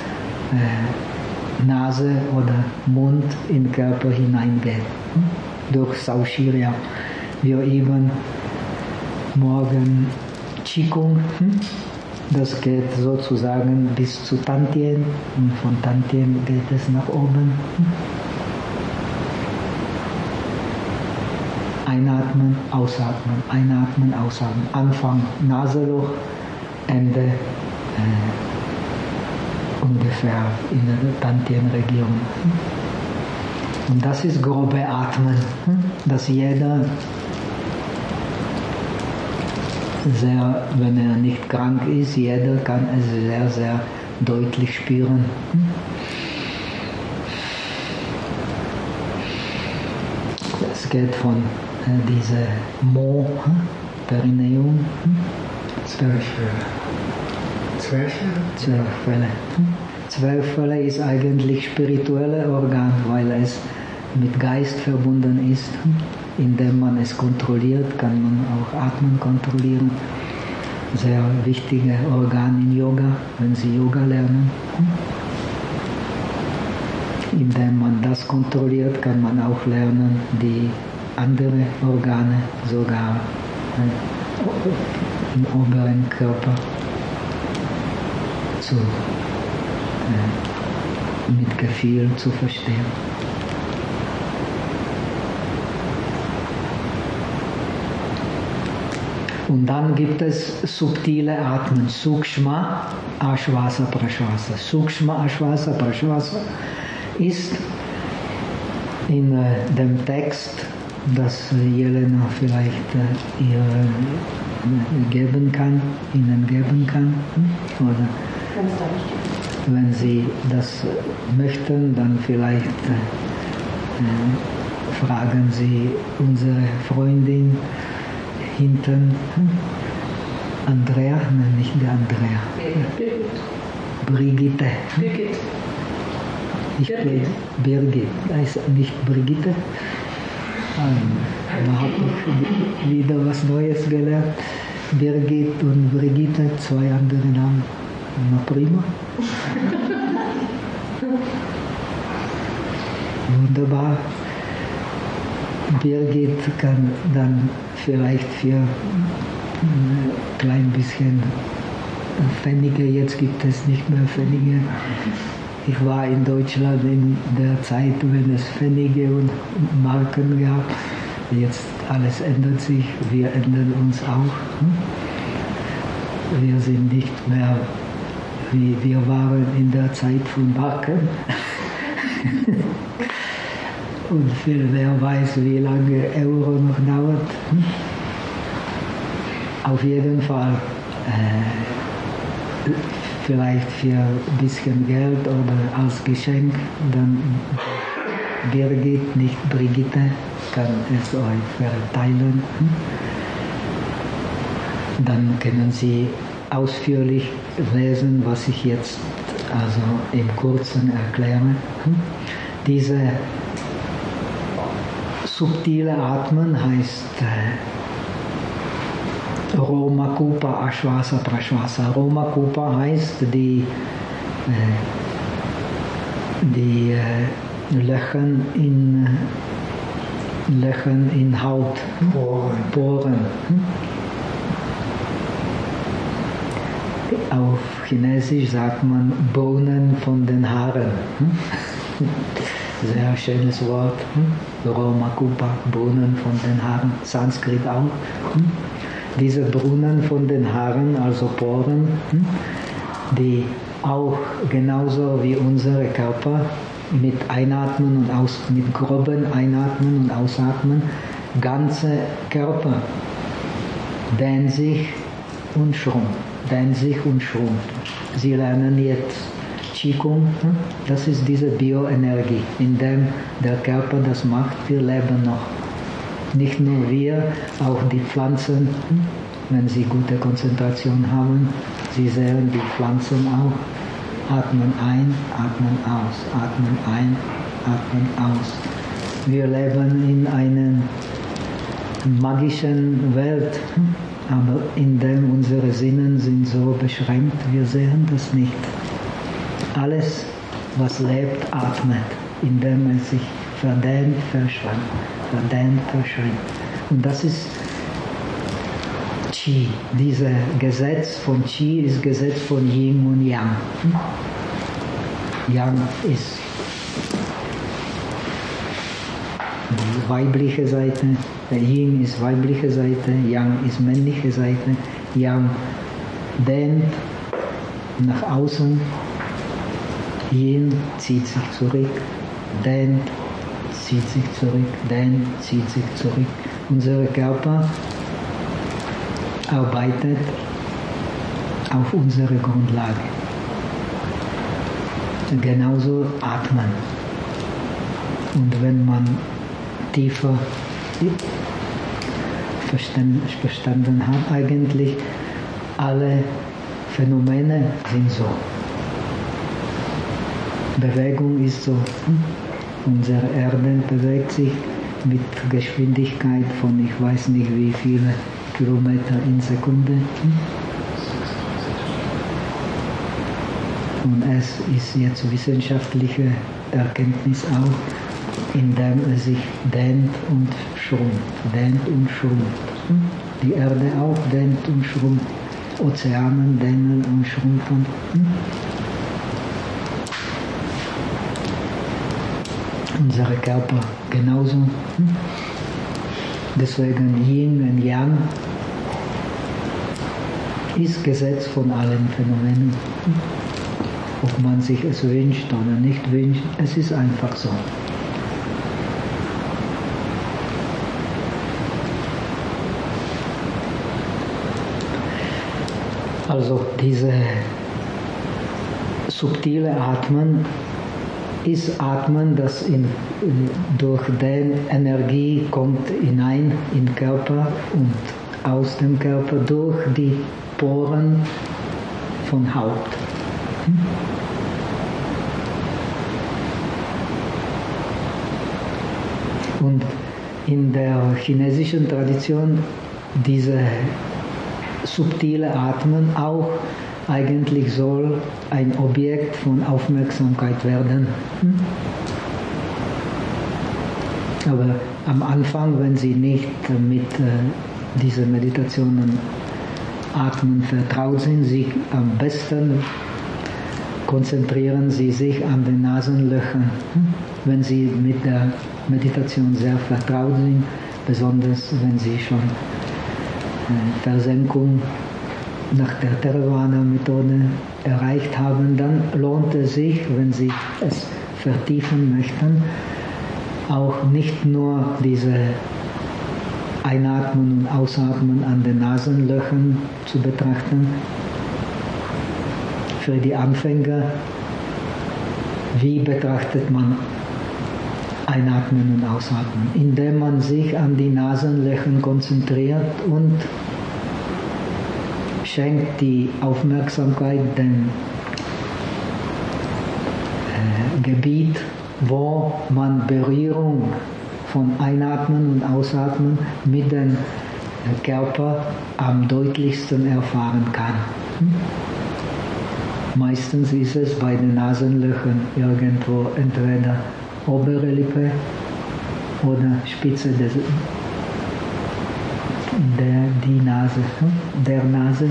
äh, Nase oder Mund in den Körper hineingeht. Hm? Durch Saushiriam. Wir üben morgen Qigong. Hm? Das geht sozusagen bis zu Tantien und von Tantien geht es nach oben. Hm? Einatmen, ausatmen, einatmen, ausatmen. Anfang Nasenloch, Ende äh, ungefähr in der Tantienregion. Und das ist grobe Atmen, dass jeder, sehr, wenn er nicht krank ist, jeder kann es sehr, sehr deutlich spüren. Es geht von äh, dieser Mo, Perineum, Zwerchfell. Zwerchfell. Zwerchfell ist eigentlich spirituelles Organ, weil es mit Geist verbunden ist. Indem man es kontrolliert, kann man auch Atmen kontrollieren. Sehr wichtiges Organ in Yoga, wenn Sie Yoga lernen. Indem man das kontrolliert, kann man auch lernen, die anderen Organe sogar im oberen Körper zu, äh, mit Gefühl zu verstehen. Und dann gibt es subtile Atmen, Sukshma Ashvasa Prashvasa. Sukshma Ashvasa Prashvasa ist in äh, dem Text, das Jelena vielleicht äh, ihr äh, geben kann, Ihnen geben kann, hm? Oder wenn Sie das möchten, dann vielleicht äh, äh, fragen Sie unsere Freundin hinten, hm? Andrea, nein, nicht der Andrea. Brigitte. Birgit. Ich bin Birgit, heißt nicht Brigitte. Da habe ich wieder was Neues gelernt. Birgit und Brigitte, zwei andere Namen. Na prima. Wunderbar. Birgit kann dann vielleicht für ein klein bisschen Pfennige, jetzt gibt es nicht mehr Pfennige. Ich war in Deutschland in der Zeit, wenn es Pfennige und Marken gab. Jetzt alles ändert sich, wir ändern uns auch. Wir sind nicht mehr wie wir waren in der Zeit von Marken. Und wer weiß, wie lange Euro noch dauert. Auf jeden Fall äh, vielleicht für ein bisschen Geld oder als Geschenk, dann Birgit, nicht Brigitte, kann es euch verteilen. Dann können Sie ausführlich lesen, was ich jetzt also im Kurzen erkläre. Diese subtile Atmen heißt äh, Roma Kupa Ashvasa Prashvasa. Roma Kupa heißt die, äh, die äh, Löchen in, Löchen in Haut, Poren. Poren. Auf Chinesisch sagt man Bohnen von den Haaren. Sehr schönes Wort. Roma Kupa, Brunnen von den Haaren, Sanskrit auch. Diese Brunnen von den Haaren, also Poren, die auch genauso wie unsere Körper mit Einatmen und Aus, mit groben Einatmen und Ausatmen, ganze Körper dehnt sich und schrumpft, dehnt sich und schrumpft. Sie lernen jetzt Qigong, das ist diese Bioenergie, in dem der Körper das macht, wir leben noch. Nicht nur wir, auch die Pflanzen, wenn sie gute Konzentration haben, sie sehen die Pflanzen auch. Atmen ein, atmen aus, atmen ein, atmen aus. Wir leben in einer magischen Welt, aber in dem unsere Sinnen sind so beschränkt, wir sehen das nicht. Alles, was lebt, atmet, indem es sich verdehnt, verschränkt, verdehnt, verschränkt. Und das ist Qi. Dieses Gesetz von Qi ist Gesetz von Yin und Yang. Yang ist die weibliche Seite, Yin ist weibliche Seite, Yang ist männliche Seite. Yang dehnt nach außen, Yin zieht sich zurück, dehnt, zieht sich zurück, dehnt, zieht sich zurück. Unser Körper arbeitet auf unsere Grundlage. Genauso atmen. Und wenn man tiefer verstanden hat, eigentlich alle Phänomene sind so. Bewegung ist so. Unsere Erde bewegt sich mit Geschwindigkeit von ich weiß nicht wie viele Kilometer in Sekunde. Und es ist jetzt wissenschaftliche Erkenntnis auch, indem es sich dehnt und schrumpft, dehnt und schrumpft. Die Erde auch dehnt und schrumpft. Ozeanen dehnen und schrumpfen. unser Körper genauso. Deswegen Yin und Yang ist Gesetz von allen Phänomenen. Ob man sich es wünscht oder nicht wünscht, es ist einfach so. Also diese subtile Atmen ist Atmen, das in, durch den Energie kommt hinein in den Körper und aus dem Körper durch die Poren von Haut. Und in der chinesischen Tradition diese subtile Atmen auch eigentlich soll ein Objekt von Aufmerksamkeit werden. Aber am Anfang, wenn Sie nicht mit äh, diesen Meditationen Atmen vertraut sind, Sie am besten konzentrieren Sie sich an den Nasenlöchern. Wenn Sie mit der Meditation sehr vertraut sind, besonders wenn Sie schon äh, Versenkung nach der Theravada-Methode erreicht haben, dann lohnt es sich, wenn Sie es vertiefen möchten, auch nicht nur diese Einatmen und Ausatmen an den Nasenlöchern zu betrachten. Für die Anfänger, wie betrachtet man Einatmen und Ausatmen? Indem man sich an die Nasenlöcher konzentriert und schenkt die Aufmerksamkeit dem äh, Gebiet, wo man Berührung von Einatmen und Ausatmen mit dem Körper am deutlichsten erfahren kann. Meistens ist es bei den Nasenlöchern irgendwo entweder obere Lippe oder Spitze des, der, die Nase, der Nase.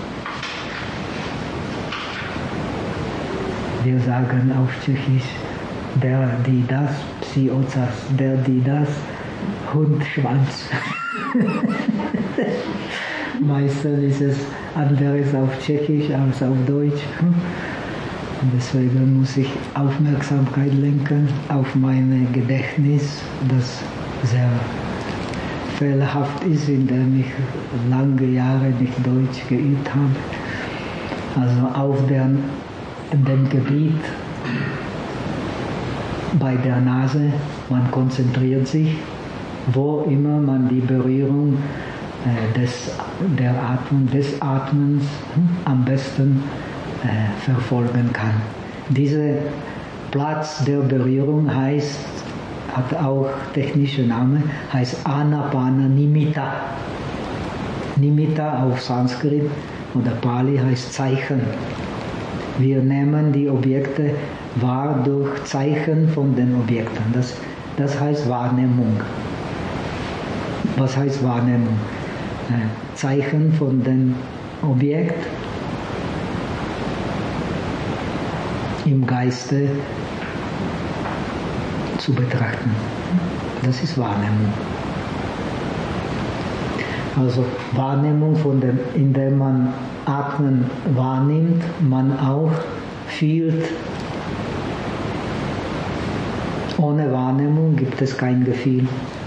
Wir sagen auf Tschechisch, der, die, das, Psi, Ocas, der, die, das, Hund, Schwanz. Meistens ist es anderes auf Tschechisch als auf Deutsch. Und deswegen muss ich Aufmerksamkeit lenken auf mein Gedächtnis, das sehr fehlerhaft ist, indem ich lange Jahre nicht Deutsch geübt habe. Also auf den, dem Gebiet bei der Nase, man konzentriert sich, wo immer man die Berührung äh, des, der Atmung, des Atmens hm, am besten äh, verfolgen kann. Dieser Platz der Berührung heißt, hat auch technische Name, heißt Anapana Nimitta. Nimitta auf Sanskrit oder Pali heißt Zeichen. Wir nehmen die Objekte wahr durch Zeichen von den Objekten. Das, das heißt Wahrnehmung. Was heißt Wahrnehmung? Zeichen von dem Objekt im Geiste zu betrachten. Das ist Wahrnehmung. Also Wahrnehmung, von dem, indem man Atmen wahrnimmt, man auch fühlt. Ohne Wahrnehmung gibt es kein Gefühl.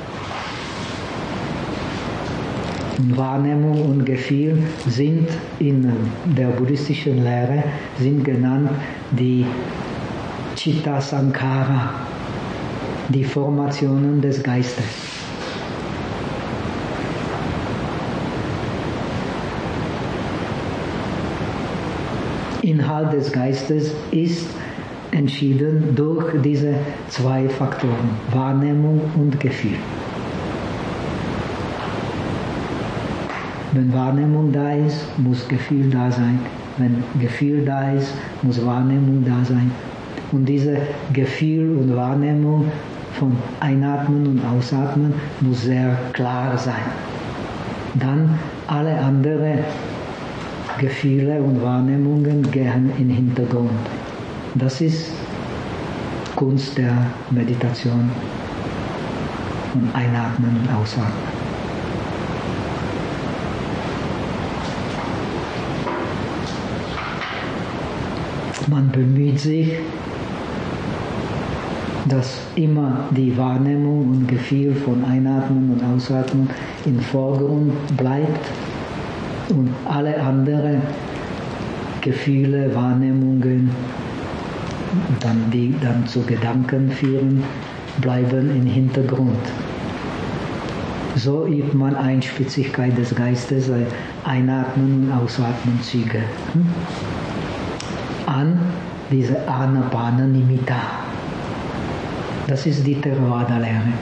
Und Wahrnehmung und Gefühl sind in der buddhistischen Lehre sind genannt die Chitta Sankhara, die Formationen des Geistes. Inhalt des Geistes ist entschieden durch diese zwei Faktoren, Wahrnehmung und Gefühl. Wenn Wahrnehmung da ist, muss Gefühl da sein. Wenn Gefühl da ist, muss Wahrnehmung da sein. Und diese Gefühl und Wahrnehmung von Einatmen und Ausatmen muss sehr klar sein. Dann alle anderen Gefühle und Wahrnehmungen gehen in den Hintergrund. Das ist Kunst der Meditation und Einatmen und Ausatmen. Man bemüht sich, dass immer die Wahrnehmung und Gefühl von Einatmen und Ausatmen im Vordergrund bleibt und alle anderen Gefühle, Wahrnehmungen, dann, die dann zu Gedanken führen, bleiben im Hintergrund. So übt man Einspitzigkeit des Geistes, Einatmen und Ausatmen Züge an diese Anapana Nimitta. Das ist die Theravada-Lehre.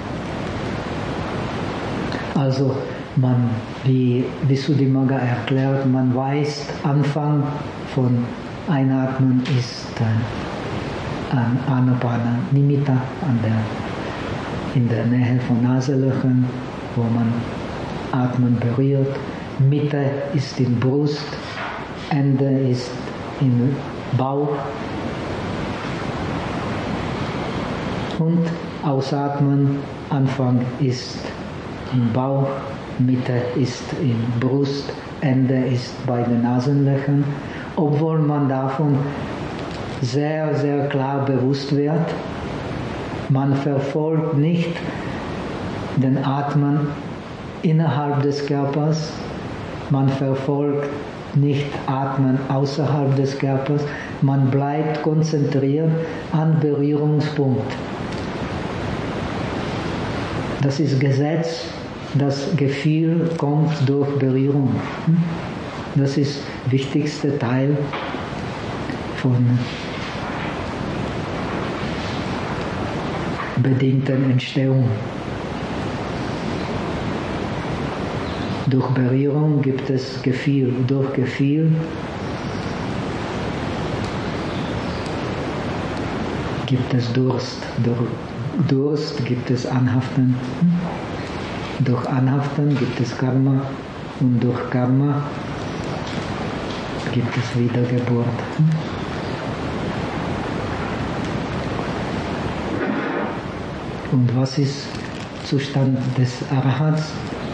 Also man, wie Visuddhimagga erklärt, man weiß, Anfang von Einatmen ist äh, an Anapana Nimitta, an der, in der Nähe von Nasenlöchern, wo man Atmen berührt. Mitte ist in Brust, Ende ist im Bauch. Und Ausatmen, Anfang ist im Bauch, Mitte ist in Brust, Ende ist bei den Nasenlöchern. Obwohl man davon sehr, sehr klar bewusst wird, man verfolgt nicht den Atmen innerhalb des Körpers, man verfolgt nicht Atmen außerhalb des Körpers, man bleibt konzentriert an Berührungspunkt. Das ist Gesetz, das Gefühl kommt durch Berührung. Das ist der wichtigste Teil von bedingten Entstehung. Durch Berührung gibt es Gefühl, durch Gefühl gibt es Durst, durch Durst gibt es Anhaften, durch Anhaften gibt es Karma und durch Karma gibt es Wiedergeburt. Und was ist Zustand des Arahats?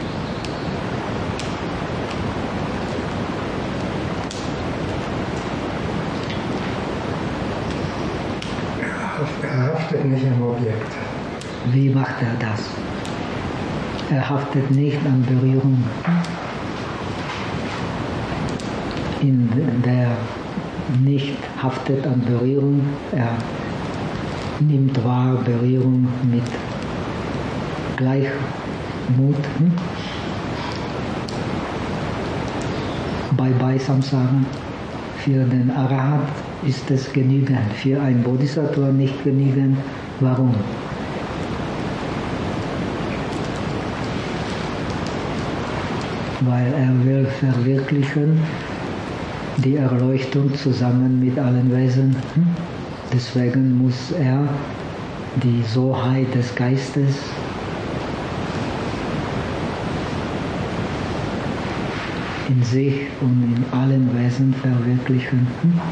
Er haftet nicht am Objekt. Wie macht er das? Er haftet nicht an Berührung. In der nicht haftet an Berührung, er nimmt wahr Berührung mit Gleichmut. Bei Bhai Samsara. Für den Arahat ist es genügend, für ein Bodhisattva nicht genügend. Warum? Weil er will verwirklichen die Erleuchtung zusammen mit allen Wesen. Deswegen muss er die Soheit des Geistes in sich und in allen Wesen verwirklichen.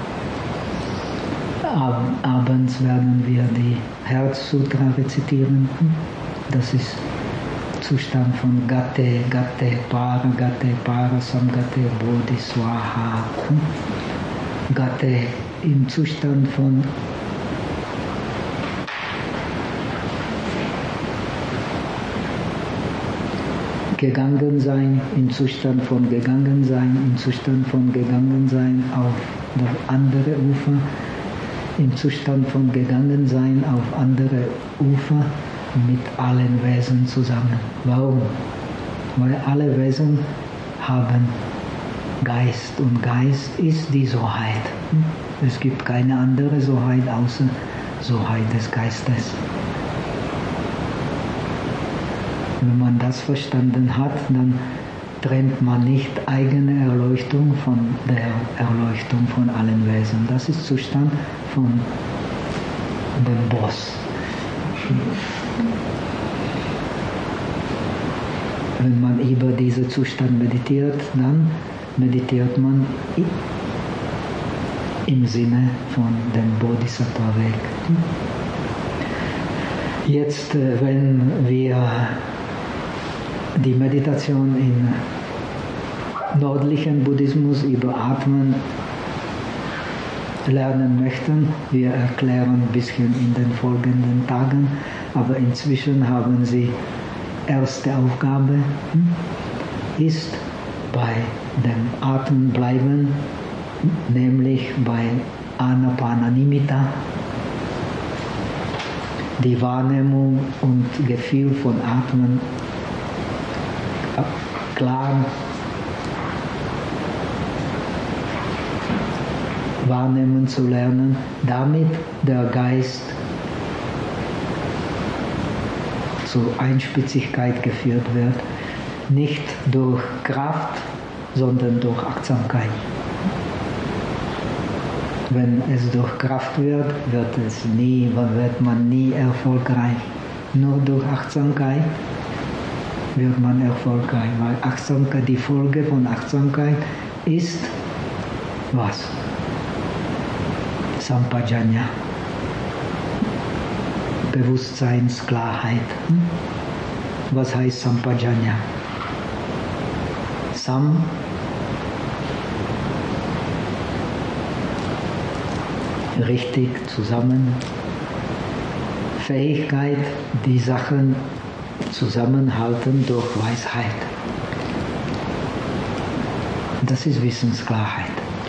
Ab, abends werden wir die Herzsutra rezitieren. Das ist Zustand von Gate, Gate, Para, Gate, Para, Samgate, Bodhi, Swaha. Gate im Zustand von gegangen sein, im Zustand von gegangen sein, im Zustand von gegangen sein auf das andere Ufer, im Zustand von gegangen sein auf andere Ufer mit allen Wesen zusammen. Warum? Weil alle Wesen haben Geist und Geist ist die Soheit. Es gibt keine andere Soheit außer Soheit des Geistes. Wenn man das verstanden hat, dann trennt man nicht eigene Erleuchtung von der Erleuchtung von allen Wesen. Das ist Zustand von dem Boss. Wenn man über diesen Zustand meditiert, dann meditiert man im Sinne von dem Bodhisattva-Weg. Jetzt, wenn wir die Meditation im nördlichen Buddhismus über Atmen lernen möchten, wir erklären ein bisschen in den folgenden Tagen, aber inzwischen haben Sie erste Aufgabe, ist bei dem Atmen bleiben, nämlich bei Anapananimitta, die Wahrnehmung und Gefühl von Atmen klar wahrnehmen zu lernen, damit der Geist zur Einspitzigkeit geführt wird, nicht durch Kraft, sondern durch Achtsamkeit. Wenn es durch Kraft wird, wird es nie, wird man nie erfolgreich. Nur durch Achtsamkeit wird man erfolgreich, weil Achtsamkeit, die Folge von Achtsamkeit ist was? Sampajanya, Bewusstseinsklarheit. Was heißt Sampajanya? Sam, richtig zusammen, Fähigkeit, die Sachen zusammenhalten durch Weisheit. Das ist Wissensklarheit.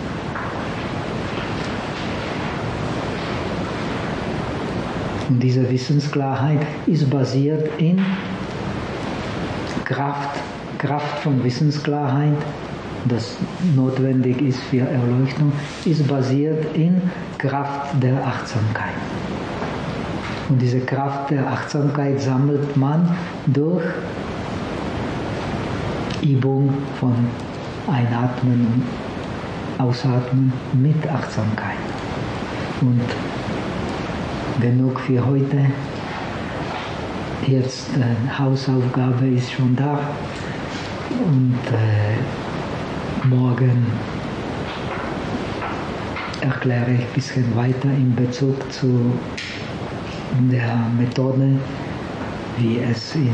Und diese Wissensklarheit ist basiert in Kraft, Kraft von Wissensklarheit, das notwendig ist für Erleuchtung, ist basiert in Kraft der Achtsamkeit. Und diese Kraft der Achtsamkeit sammelt man durch Übung von Einatmen und Ausatmen mit Achtsamkeit. Und genug für heute. Jetzt äh, Hausaufgabe ist schon da und äh, morgen erkläre ich ein bisschen weiter in Bezug zu der Methode, wie es in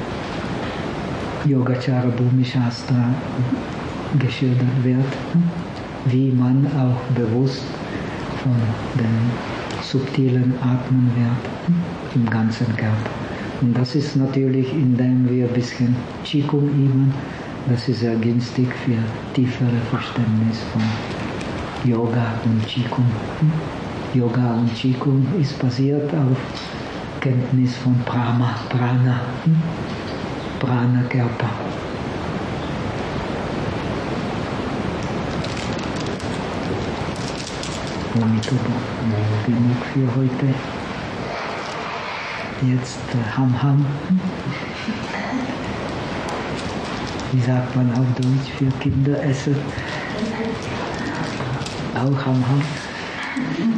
Yogacara Bhumi Shastra geschildert wird, wie man auch bewusst von dem subtilen Atmen wird im ganzen Körper. Und das ist natürlich, indem wir ein bisschen Qigong üben, das ist sehr günstig für tiefere Verständnis von Yoga und Qigong. Yoga und Qigong ist basiert auf Kenntnis von Prana, Prana, Prana-Körper. Genug für heute. Jetzt äh, Ham Ham. Wie sagt man auf Deutsch für Kinder essen? Auch Ham Ham.